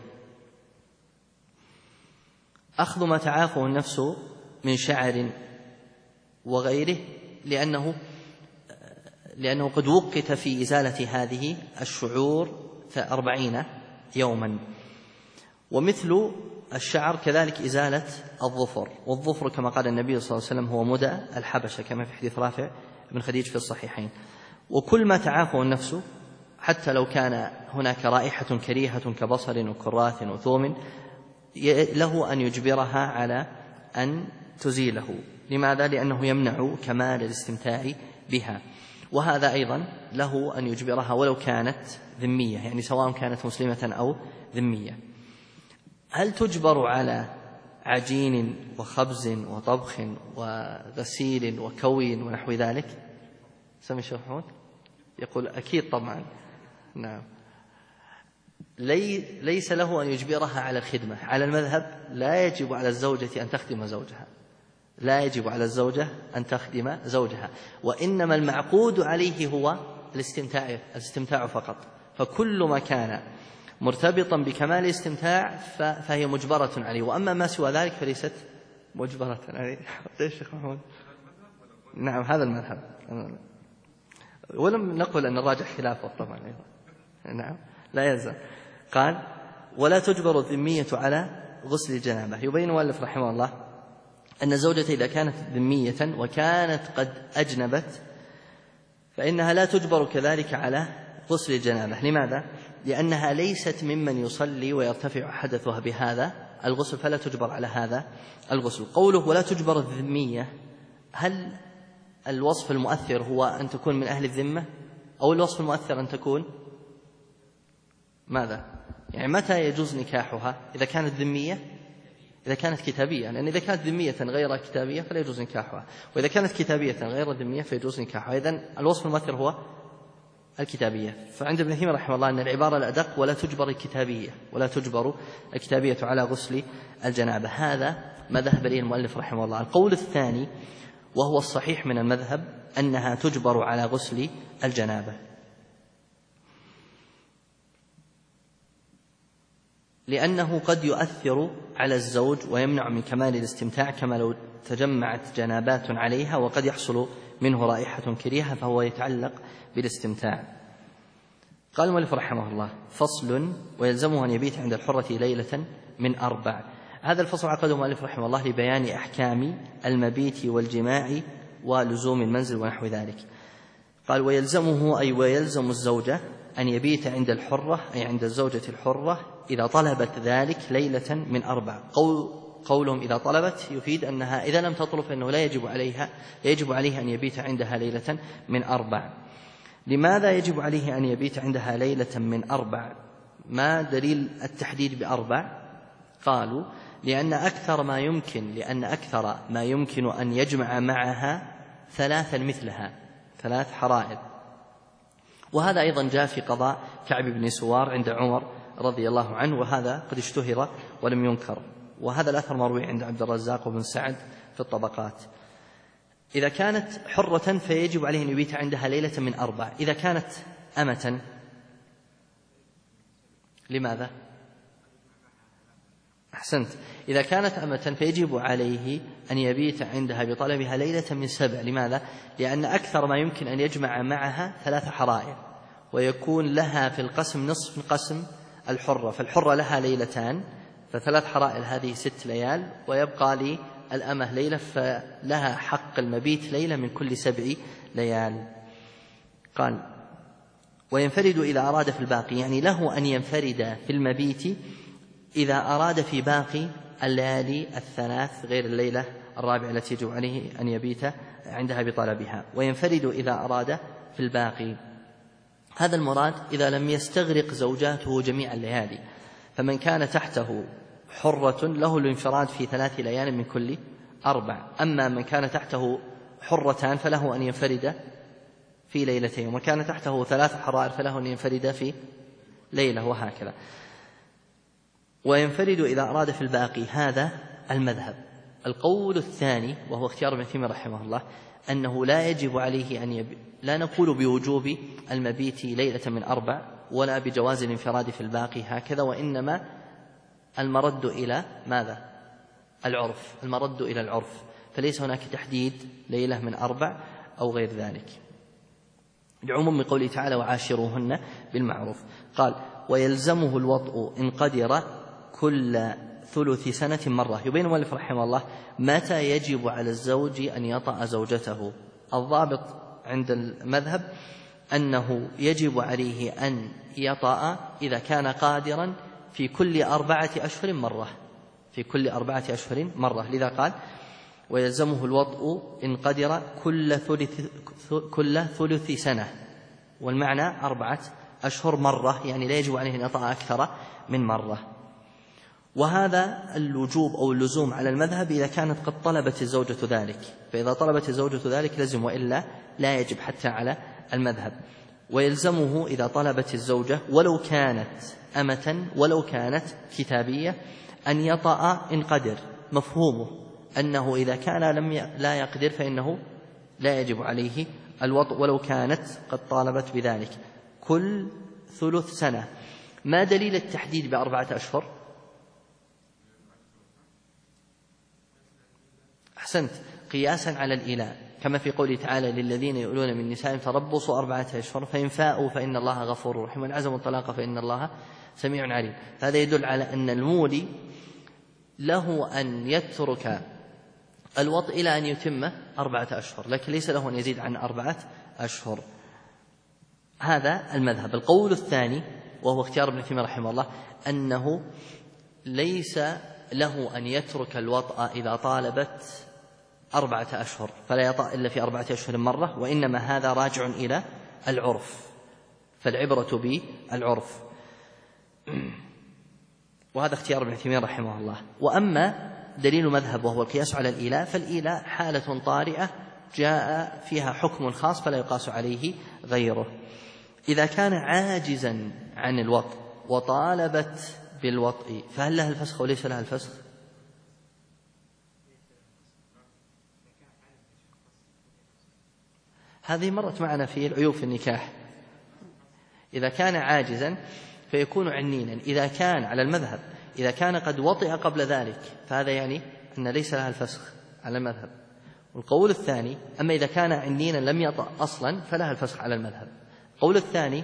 أخذ ما تعافه النفس من شعر وغيره لأنه قد وقت في إزالة هذه الشعور 40 يوما، ومثل الشعر كذلك إزالة الظفر، والظفر كما قال النبي صلى الله عليه وسلم هو مدى الحبشة كما في حديث رافع بن خديج في الصحيحين. وكل ما تعافه النفس حتى لو كان هناك رائحة كريهة كبصل وكراث وثوم له أن يجبرها على أن تزيله. لماذا؟ لأنه يمنع كمال الاستمتاع بها. وهذا أيضا له أن يجبرها ولو كانت ذمية، يعني سواء كانت مسلمة أو ذمية. هل تجبر على عجين وخبز وطبخ وغسيل وكوي ونحو ذلك؟ سمي الشيخ محمود يقول أكيد طبعا نعم. ليس له أن يجبرها على الخدمة. على المذهب لا يجب على الزوجة أن تخدم زوجها، لا يجب على الزوجة أن تخدم زوجها، وإنما المعقود عليه هو الاستمتاع فقط. فكل ما كان مرتبطا بكمال الاستمتاع فهي مجبرة عليه، وأما ما سوى ذلك فليست مجبرة عليه. شيخ محمود نعم هذا المذهب، ولم نقل أن الراجح خلافه طبعا أيضا. نعم لا يلزم. قال ولا تجبر الذمية على غسل الجنابة. يبين المؤلف رحمه الله أن الزوجة إذا كانت ذمية وكانت قد أجنبت فإنها لا تجبر كذلك على غسل الجنابة. لماذا؟ لأنها ليست ممن يصلي ويرتفع حدثها بهذا الغسل، فلا تجبر على هذا الغسل. قوله ولا تجبر الذمية، هل الوصف المؤثر هو أن تكون من أهل الذمة، أو الوصف المؤثر أن تكون ماذا؟ يعني متى يجوز نكاحها؟ إذا كانت ذمية، إذا كانت كتابية، لأن إذا كانت ذمية غير كتابية فلا يجوز نكاحها، وإذا كانت كتابية غير ذمية فيجوز نكاحها. إذن الوصف المؤثر هو الكتابية. فعند ابن تيمية رحمه الله أن العبارة الأدق ولا تجبر الكتابية، ولا تجبر الكتابية على غسل الجنابة. هذا ما ذهب إليه المؤلف رحمه الله. القول الثاني وهو الصحيح من المذهب أنها تجبر على غسل الجنابة، لأنه قد يؤثر على الزوج ويمنع من كمال الاستمتاع، كما لو تجمعت جنابات عليها وقد يحصل منه رائحة كريهة فهو يتعلق بالاستمتاع. قال المؤلف رحمه الله فصل ويلزمه أن يبيت عند الحرة ليلة من 4. هذا الفصل عقده المؤلف رحمه الله لبيان أحكام المبيت والجماع ولزوم المنزل ونحو ذلك. قال ويلزمه أي ويلزم الزوجة أن يبيت عند الحرة أي عند الزوجة الحرة إذا طلبت ذلك ليلة من 4. قولهم إذا طلبت يفيد أنها إذا لم تطلب فإنه لا يجب عليه أن يبيت عندها ليلة من 4. لماذا يجب عليه أن يبيت عندها ليلة من 4؟ ما دليل التحديد ب4؟ قالوا لأن أكثر ما يمكن أن يجمع معها 3 مثلها، 3 حرائر. وهذا أيضا جاء في قضاء كعب بن سوار عند عمر رضي الله عنه، وهذا قد اشتهر ولم ينكر، وهذا الأثر مروي عند عبد الرزاق وابن سعد في الطبقات. إذا كانت حرة فيجب عليه أن يبيت عندها ليلة من 4. إذا كانت أمة لماذا؟ أحسنت. إذا كانت أمة فيجب عليه أن يبيت عندها بطلبها ليلة من 7. لماذا؟ لأن أكثر ما يمكن أن يجمع معها 3 حرائر، ويكون لها في القسم نصف قسم الحرة، فالحرة لها ليلتان، ف3 حرائر هذه 6 ليال، ويبقى للأمة ليلة، فلها حق المبيت ليلة من كل 7 ليال. قال وينفرد إذا أراد في الباقي، يعني له أن ينفرد في المبيت إذا أراد في باقي الليالي 3 غير الليلة 4 التي يجب عليه أن يبيت عندها بطلبها، وينفرد إذا أراد في الباقي. هذا المراد إذا لم يستغرق زوجاته جميع الليالي، فمن كان تحته حرة له الانفراد في 3 ليال من كل 4. أما من كان تحته حرتان فله أن ينفرد في ليلتين، ومن كان تحته 3 حرائر فله أن ينفرد في ليلة، وهكذا. وينفرد إذا أراد في الباقي. هذا المذهب. القول الثاني وهو اختيار ابن تيمية رحمه الله أنه لا يجب عليه لا نقول بوجوب المبيت ليلة من 4 ولا بجواز الانفراد في الباقي هكذا، وإنما المرد إلى ماذا؟ العرف. المرد إلى العرف، فليس هناك تحديد ليلة من 4 أو غير ذلك، لعموم قوله تعالى وعاشروهن بالمعروف. قال ويلزمه الوطء إن قدر كل ثلث سنة مرة. يبين المؤلف رحمه الله متى يجب على الزوج أن يطأ زوجته. الضابط عند المذهب أنه يجب عليه أن يطأ إذا كان قادرا في كل 4 أشهر مرة، في كل 4 أشهر مرة. لذا قال ويلزمه الوطء إن قدر كل ثلث سنة، والمعنى 4 أشهر مرة، يعني لا يجب عليه أن يطأ أكثر من مرة. وهذا الوجوب أو اللزوم على المذهب إذا كانت قد طلبت الزوجة ذلك، فإذا طلبت الزوجة ذلك لزم، وإلا لا يجب حتى على المذهب. ويلزمه إذا طلبت الزوجة ولو كانت أمة ولو كانت كتابية أن يطأ إن قدر. مفهومه أنه إذا كان لا يقدر فإنه لا يجب عليه الوطء ولو كانت قد طالبت بذلك كل ثلث سنة. ما دليل التحديد ب4 أشهر؟ أحسنت، قياسا على الإيلاء، كما في قوله تعالى للذين يؤلون من نساء تربصوا 4 أشهر فإن فاءوا فإن الله غفور رحيم وإن عزموا الطلاق فإن الله سميع عليم. هذا يدل على أن المولي له أن يترك الوطء إلى أن يتم 4 أشهر، لكن ليس له أن يزيد عن 4 أشهر. هذا المذهب. القول الثاني وهو اختيار ابن تيمية رحمه الله أنه ليس له أن يترك الوطأ إذا طالبت 4 أشهر، فلا يطأ إلا في 4 أشهر مرة، وإنما هذا راجع إلى العرف، فالعبرة بالعرف. وهذا اختيار ابن تيمية رحمه الله. وأما دليل مذهب وهو القياس على الإيلاء، فالإيلاء حالة طارئة جاء فيها حكم خاص فلا يقاس عليه غيره. إذا كان عاجزا عن الوطء وطالبت بالوطء فهل لها الفسخ وليس لها الفسخ؟ هذه مرت معنا في العيوب في النكاح. إذا كان عاجزا فيكون عنينا. إذا كان على المذهب إذا كان قد وطئ قبل ذلك فهذا يعني أن ليس لها الفسخ على المذهب. والقول الثاني أما إذا كان عنينا لم يطأ أصلا فلها الفسخ على المذهب. القول الثاني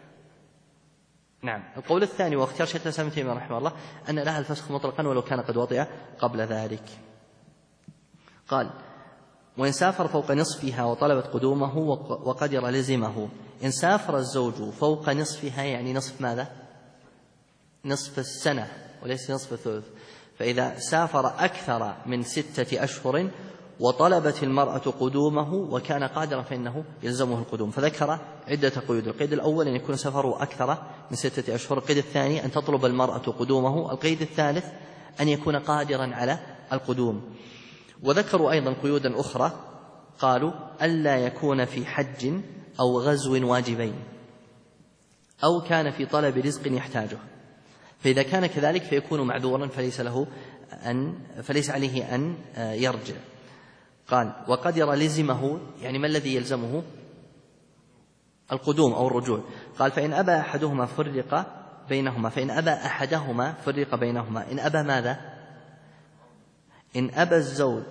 القول الثاني واختيار شيخ الإسلام ابن تيمية رحمه الله أن لها الفسخ مطلقا ولو كان قد وطئ قبل ذلك. قال وإن سافر فوق نصفها وطلبت قدومه وقدر لزمه. إن سافر الزوج فوق نصفها يعني نصف ماذا؟ نصف السنة وليس نصف الثلث. فإذا سافر أكثر من 6 أشهر وطلبت المرأة قدومه وكان قادرا فإنه يلزمه القدوم. فذكر عدة قيود. القيد الأول أن يكون سفره أكثر من 6 أشهر. القيد الثاني أن تطلب المرأة قدومه. القيد الثالث أن يكون قادرا على القدوم. وذكروا أيضا قيودا أخرى، قالوا ألا يكون في حج أو غزو واجبين أو كان في طلب رزق يحتاجه. فإذا كان كذلك فيكون معذورا فليس عليه أن يرجع. قال وقدر لزمه يعني ما الذي يلزمه؟ القدوم أو الرجوع. قال فإن أبى أحدهما فرق بينهما. فإن أبى أحدهما فرق بينهما. إن أبى ماذا؟ إن أبى الزوج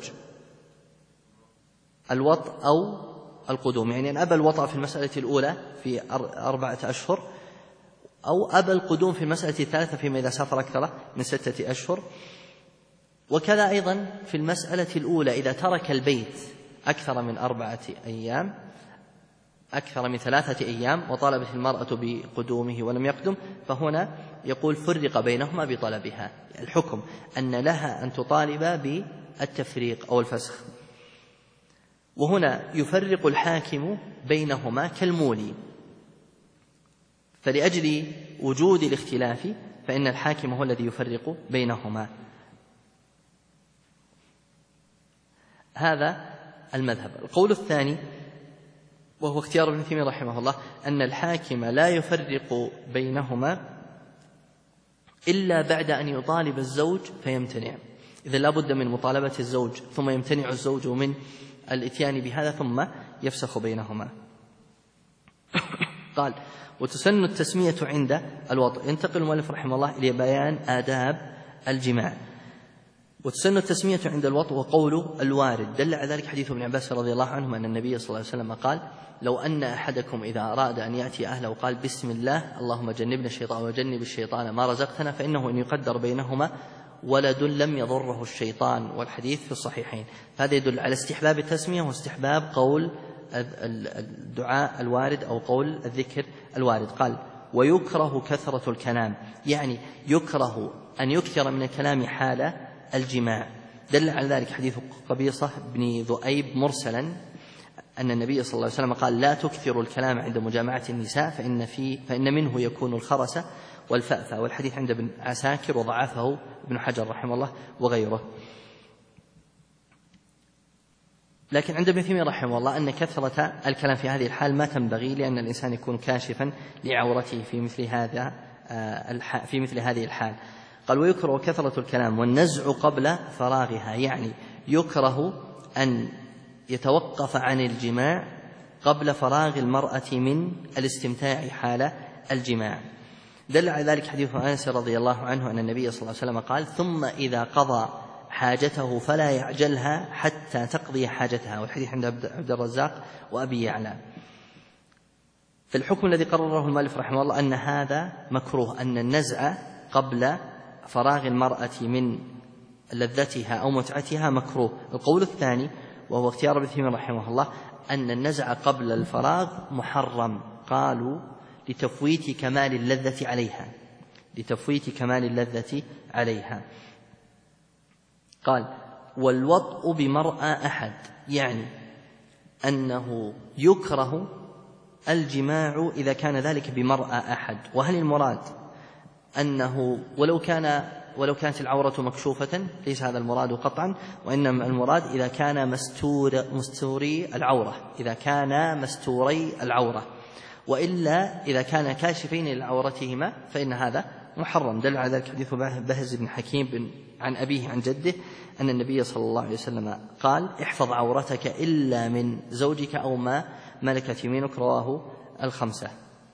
الوطء أو القدوم، يعني إن أبى الوطء في المسألة الأولى في 4 أشهر أو أبى القدوم في المسألة الثالثة فيما إذا سافر أكثر من 6 أشهر. وكذا أيضا في المسألة الأولى إذا ترك البيت أكثر من 4 أيام أكثر من 3 أيام وطالبت المرأة بقدومه ولم يقدم، فهنا يقول فرق بينهما بطلبها. الحكم أن لها أن تطالب بالتفريق أو الفسخ. وهنا يفرق الحاكم بينهما كالمولي، فلأجل وجود الاختلاف فإن الحاكم هو الذي يفرق بينهما. هذا المذهب. القول الثاني وهو اختيار ابن تيمية رحمه الله أن الحاكم لا يفرق بينهما إلا بعد أن يطالب الزوج فيمتنع. إذا لا بد من مطالبة الزوج ثم يمتنع الزوج من الإتيان بهذا ثم يفسخ بينهما. قال وتسن التسمية عند الوطء. ينتقل المؤلف رحمه الله إلى بيان آداب الجماع. وتسن التسمية عند الوطء وقول الوارد. دل على ذلك حديث ابن عباس رضي الله عنهما أن النبي صلى الله عليه وسلم قال لو أن أحدكم إذا أراد أن يأتي أهله وقال بسم الله اللهم جنبنا الشيطان وجنب الشيطان ما رزقتنا فإنه إن يقدر بينهما ولد لم يضره الشيطان، والحديث في الصحيحين. هذا يدل على استحباب التسمية واستحباب قول الدعاء الوارد أو قول الذكر الوارد. قال ويكره كثرة الكلام، يعني يكره أن يكثر من الكلام حال الجماع. دل على ذلك حديث قبيصة بن ذؤيب مرسلا أن النبي صلى الله عليه وسلم قال لا تكثروا الكلام عند مجامعة النساء فإن منه يكون الخرس والفأفة، والحديث عند ابن عساكر وضعفه ابن حجر رحمه الله وغيره. لكن عند ابن تيمية رحمه الله أن كثرة الكلام في هذه الحال ما تنبغي، لأن الإنسان يكون كاشفا لعورته في مثل هذه الحال. قال ويكره كثرة الكلام والنزع قبل فراغها، يعني يكره أن يتوقف عن الجماع قبل فراغ المرأة من الاستمتاع حال الجماع. دل على ذلك حديث أنس رضي الله عنه أن النبي صلى الله عليه وسلم قال ثم إذا قضى حاجته فلا يعجلها حتى تقضي حاجتها، والحديث عند عبد الرزاق وأبي يعلى. فالحكم الذي قرره المؤلف رحمه الله أن هذا مكروه، أن النزع قبل فراغ المرأة من لذتها أو متعتها مكروه. القول الثاني وهو اختيار ابن تيمية رحمه الله أن النزع قبل الفراغ محرم، قالوا لتفويت كمال اللذة عليها. قال والوطء بمرأى أحد، يعني أنه يكره الجماع إذا كان ذلك بمرأى أحد. وهل المراد أنه ولو كانت العورة مكشوفة؟ ليس هذا المراد قطعا، وإنما المراد إذا كان مستوري العورة، وإلا إذا كان كاشفين لعورتهما فإن هذا محرم. دل على ذلك حديث بهز بن حكيم عن أبيه عن جده أن النبي صلى الله عليه وسلم قال احفظ عورتك إلا من زوجك أو ما ملكت يمينك، رواه الخمسة.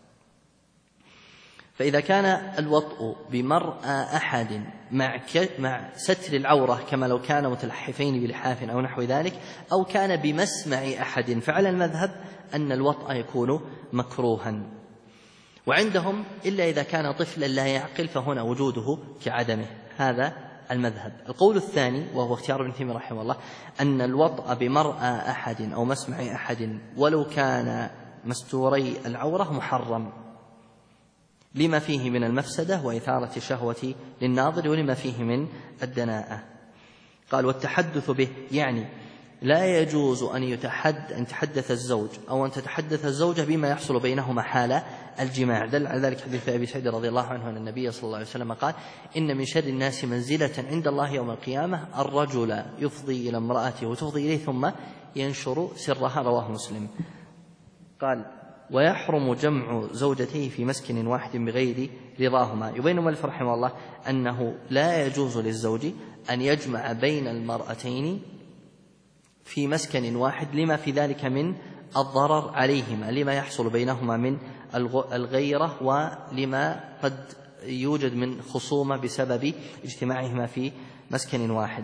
فإذا كان الوطء بمرأى أحد مع ستر العورة كما لو كان متلحفين بلحاف أو نحو ذلك، أو كان بمسمع أحد، فعلى المذهب أن الوطء يكون مكروها. وعندهم إلا إذا كان طفلا لا يعقل فهنا وجوده كعدمه، هذا المذهب. القول الثاني وهو اختيار ابن تيمية رحمه الله أن الوطء بمرأى أحد أو مسمع أحد ولو كان مستوري العورة محرم، لما فيه من المفسدة وإثارة الشهوة للناظر ولما فيه من الدناءة. قال والتحدث به، يعني لا يجوز أن يتحدث الزوج أو أن تتحدث الزوجة بما يحصل بينهما حال الجماع. دل على ذلك حديث أبي سعيد رضي الله عنه أن النبي صلى الله عليه وسلم قال إن من شر الناس منزلة عند الله يوم القيامة الرجل يفضي إلى امرأته وتفضي إليه ثم ينشر سرها، رواه مسلم. قال ويحرم جمع زوجتيه في مسكن واحد بغير رضاهما. يبين المؤلف رحمه الله أنه لا يجوز للزوج أن يجمع بين المرأتين في مسكن واحد لما في ذلك من الضرر عليهما، لما يحصل بينهما من الغيرة ولما قد يوجد من خصومة بسبب اجتماعهما في مسكن واحد.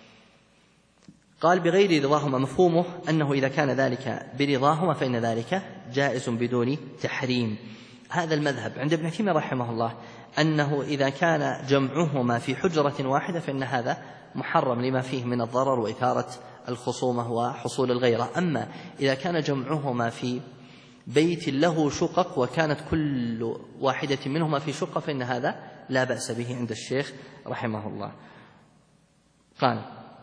قال بغير رضاهما مفهومه أنه إذا كان ذلك برضاهما فإن ذلك جائز بدون تحريم. هذا المذهب. عند ابن تيمية رحمه الله أنه إذا كان جمعهما في حجرة واحدة فإن هذا محرم لما فيه من الضرر وإثارة الخصومة وحصول الغيرة. أما إذا كان جمعهما في بيت له شقق وكانت كل واحدة منهما في شقة فإن هذا لا بأس به عند الشيخ رحمه الله. قال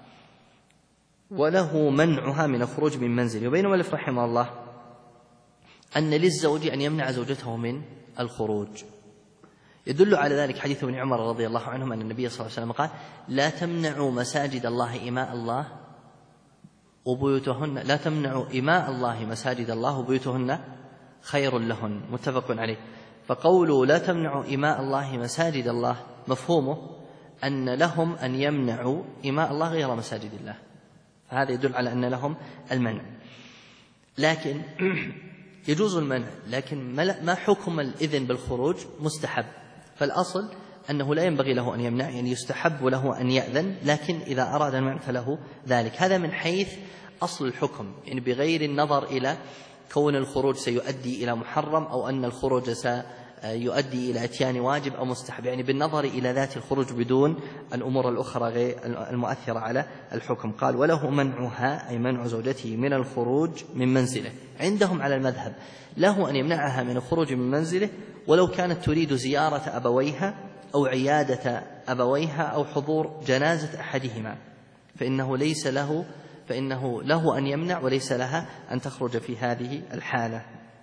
وله منعها من الخروج من منزل. يبين المؤلف رحمه الله أن للزوج أن يمنع زوجته من الخروج، يدل على ذلك حديث ابن عمر رضي الله عنهما أن النبي صلى الله عليه وسلم قال: لا تمنعوا مساجد الله إماء الله وبيوتهن، لا تمنعوا إماء الله مساجد الله وبيوتهن خير لهن، متفق عليه. فقولوا لا تمنعوا إماء الله مساجد الله مفهومه أن لهم أن يمنعوا إماء الله غير مساجد الله، فهذا يدل على أن لهم المنع. لكن يجوز المنع، لكن ما حكم الإذن بالخروج؟ مستحب، فالأصل أنه لا ينبغي له أن يمنع، يعني يستحب له أن يأذن، لكن إذا أراد المنع فله ذلك. هذا من حيث أصل الحكم، يعني بغير النظر إلى كون الخروج سيؤدي إلى محرم أو أن الخروج سيؤدي إلى إتيان واجب أو مستحب، يعني بالنظر إلى ذات الخروج بدون الأمور الأخرى غير المؤثرة على الحكم. قال: وله منعها، أي منع زوجته من الخروج من منزله. عندهم على المذهب له أن يمنعها من الخروج من منزله ولو كانت تريد زيارة أبويها أو عيادة أبويها أو حضور جنازة أحدهما، فإنه له أن يمنع وليس لها أن تخرج في هذه الحالة.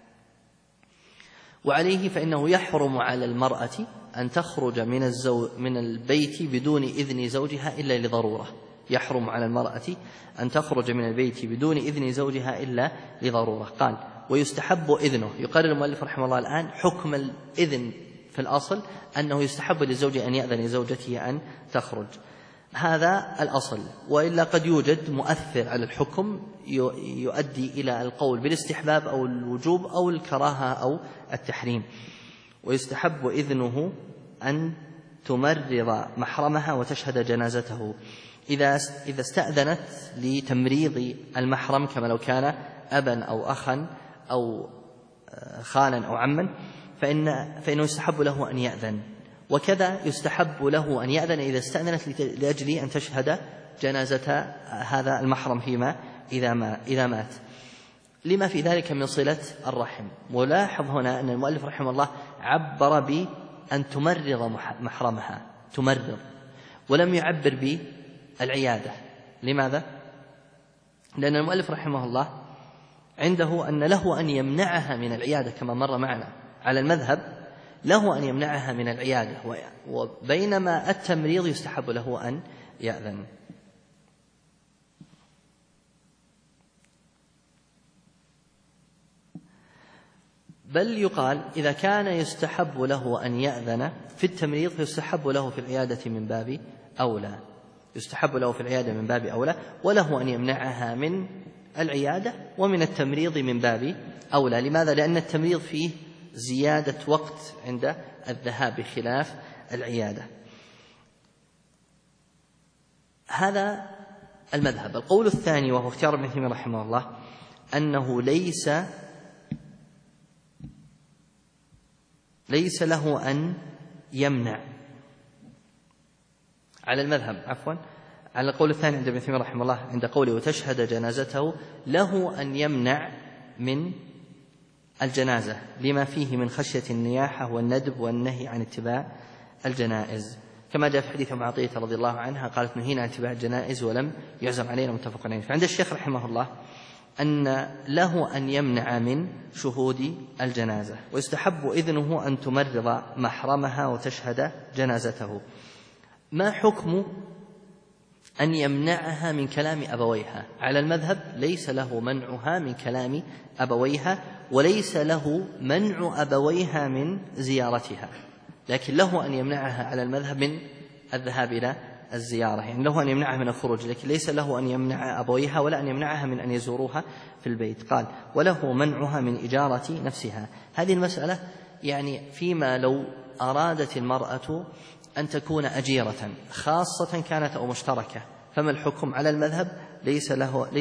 وعليه فإنه يحرم على المرأة أن تخرج من البيت بدون إذن زوجها إلا لضرورة. يحرم على المرأة أن تخرج من البيت بدون إذن زوجها إلا لضرورة. قال: ويستحب إذنه. يقرر المؤلف رحمه الله الآن حكم الإذن في الأصل أنه يستحب للزوج أن يأذن لزوجته أن تخرج، هذا الأصل، وإلا قد يوجد مؤثر على الحكم يؤدي إلى القول بالاستحباب أو الوجوب أو الكراهة أو التحريم. ويستحب إذنه أن تمرض محرمها وتشهد جنازته إذا استأذنت لتمريض المحرم، كما لو كان أبا أو أخا أو خالا أو عما، فإنه يستحب له أن يأذن. وكذا يستحب له أن يأذن إذا استأذنت لأجل أن تشهد جنازة هذا المحرم فيما إذا مات، لما في ذلك من صلة الرحم. ولاحظ هنا أن المؤلف رحمه الله عبر بأن تمرض محرمها، تمرض، ولم يعبر بالعيادة. لماذا؟ لأن المؤلف رحمه الله عنده أن له أن يمنعها من العيادة، كما مر معنا على المذهب له أن يمنعها من العيادة، وبينما التمريض يستحب له أن يأذن. بل يقال إذا كان يستحب له أن يأذن في التمريض فيستحب له في العيادة من باب أولى، يستحب له في العيادة من باب أولى، وله أن يمنعها من العيادة ومن التمريض من باب أولى. لماذا؟ لأن التمريض فيه زيادة وقت عند الذهاب بخلاف العيادة. هذا المذهب. القول الثاني وهو اختيار ابن تيمية رحمه الله أنه ليس له أن يمنع على المذهب، على القول الثاني عند ابن تيمية رحمه الله عند قوله وتشهد جنازته، له أن يمنع من الجنازة لما فيه من خشية النياحة والندب والنهي عن اتباع الجنائز، كما جاء في حديث أم عطية رضي الله عنها قالت: نهينا عن اتباع الجنائز ولم يعزم علينا، متفق عليه. فعند الشيخ رحمه الله أن له أن يمنع من شهود الجنازة، ويستحب إذنه أن تمرض محرمها وتشهد جنازته. ما حكم أن يمنعها من كلام أبويها؟ على المذهب ليس له منعها من كلام أبويها، وليس له منع أبويها من زيارتها، لكن له أن يمنعها على المذهب من الذهاب إلى الزيارة، يعني له أن يمنعها من الخروج، لكن ليس له أن يمنع أبويها ولا أن يمنعها من أن يزوروها في البيت. قال: وله منعها من إجارة نفسها. هذه المسألة يعني فيما لو أرادت المرأة أن تكون أجيرة خاصة كانت أو مشتركة، فما الحكم؟ على المذهب ليس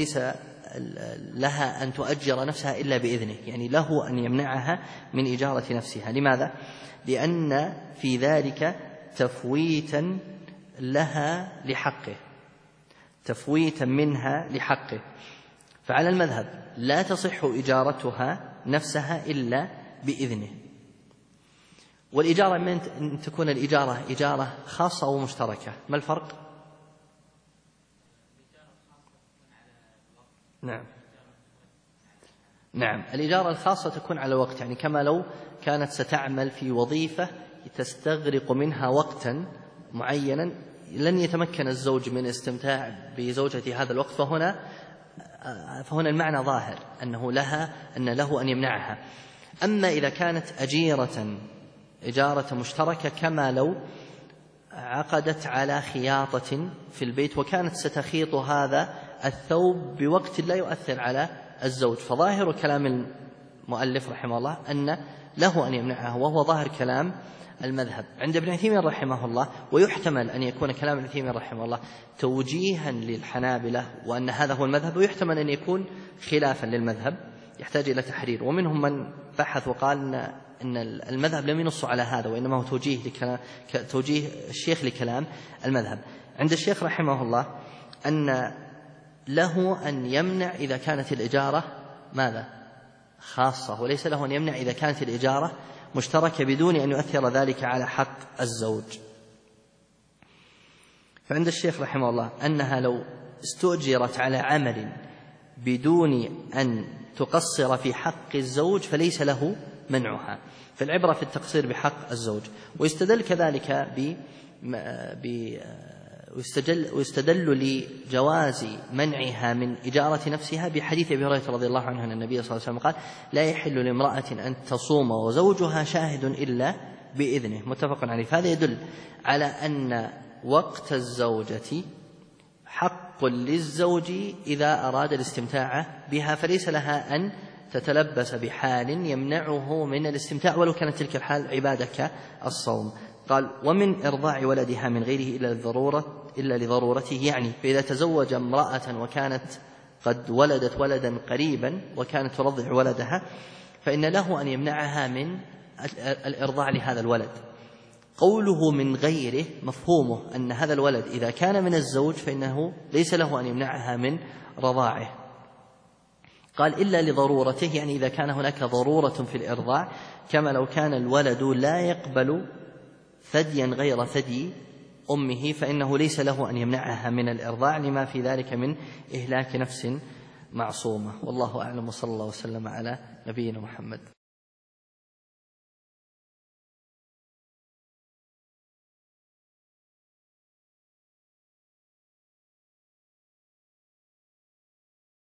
لها أن تؤجر نفسها إلا بإذنه، يعني له أن يمنعها من إجارة نفسها. لماذا؟ لأن في ذلك تفويتا لها لحقه، تفويتا منها لحقه. فعلى المذهب لا تصح إجارتها نفسها إلا بإذنه. والإجارة من أن تكون الإجارة إجارة خاصة أو مشتركة، ما الفرق؟ نعم الإجارة الخاصة تكون على وقت، يعني كما لو كانت ستعمل في وظيفة تستغرق منها وقتا معينا لن يتمكن الزوج من الاستمتاع بزوجته هذا الوقت، فهنا المعنى ظاهر أن له أن يمنعها. أما إذا كانت إجارة مشتركة كما لو عقدت على خياطة في البيت وكانت ستخيط هذا الثوب بوقت لا يؤثر على الزوج، فظاهر كلام المؤلف رحمه الله أن له أن يمنعها، وهو ظاهر كلام المذهب عند ابن عثيمين رحمه الله. ويحتمل أن يكون كلام ابن عثيمين رحمه الله توجيها للحنابلة وأن هذا هو المذهب، ويحتمل أن يكون خلافا للمذهب يحتاج إلى تحرير. ومنهم من بحث وقال إن المذهب لم ينص على هذا، وإنما هو توجيه الشيخ لكلام المذهب. عند الشيخ رحمه الله أن له أن يمنع إذا كانت الإجارة ماذا؟ خاصة، وليس له أن يمنع إذا كانت الإجارة مشتركة بدون أن يؤثر ذلك على حق الزوج. فعند الشيخ رحمه الله أنها لو استؤجرت على عمل بدون أن تقصر في حق الزوج فليس له منعها، فالعبرة في التقصير بحق الزوج. ويستدل كذلك ويستدل لجواز منعها من إجارة نفسها بحديث أبي هريرة رضي الله عنه أن النبي صلى الله عليه وسلم قال: لا يحل لامرأة أن تصوم وزوجها شاهد إلا بإذنه، متفق عليه. فهذا يدل على أن وقت الزوجة حق للزوج إذا أراد الاستمتاع بها، فليس لها أن تتلبس بحال يمنعه من الاستمتاع ولو كانت تلك الحال عبادة كالصوم. قال: ومن إرضاع ولدها من غيره إلا لضرورته، يعني فإذا تزوج امرأة وكانت قد ولدت ولدا قريبا وكانت ترضع ولدها فإن له أن يمنعها من الإرضاع لهذا الولد. قوله من غيره مفهومه أن هذا الولد إذا كان من الزوج فإنه ليس له أن يمنعها من رضاعه. قال: إلا لضرورته، يعني إذا كان هناك ضرورة في الإرضاع، كما لو كان الولد لا يقبل ثديا غير ثدي أمه فإنه ليس له أن يمنعها من الإرضاع لما في ذلك من إهلاك نفس معصومة. والله أعلم، وصلى الله وسلم على نبينا محمد.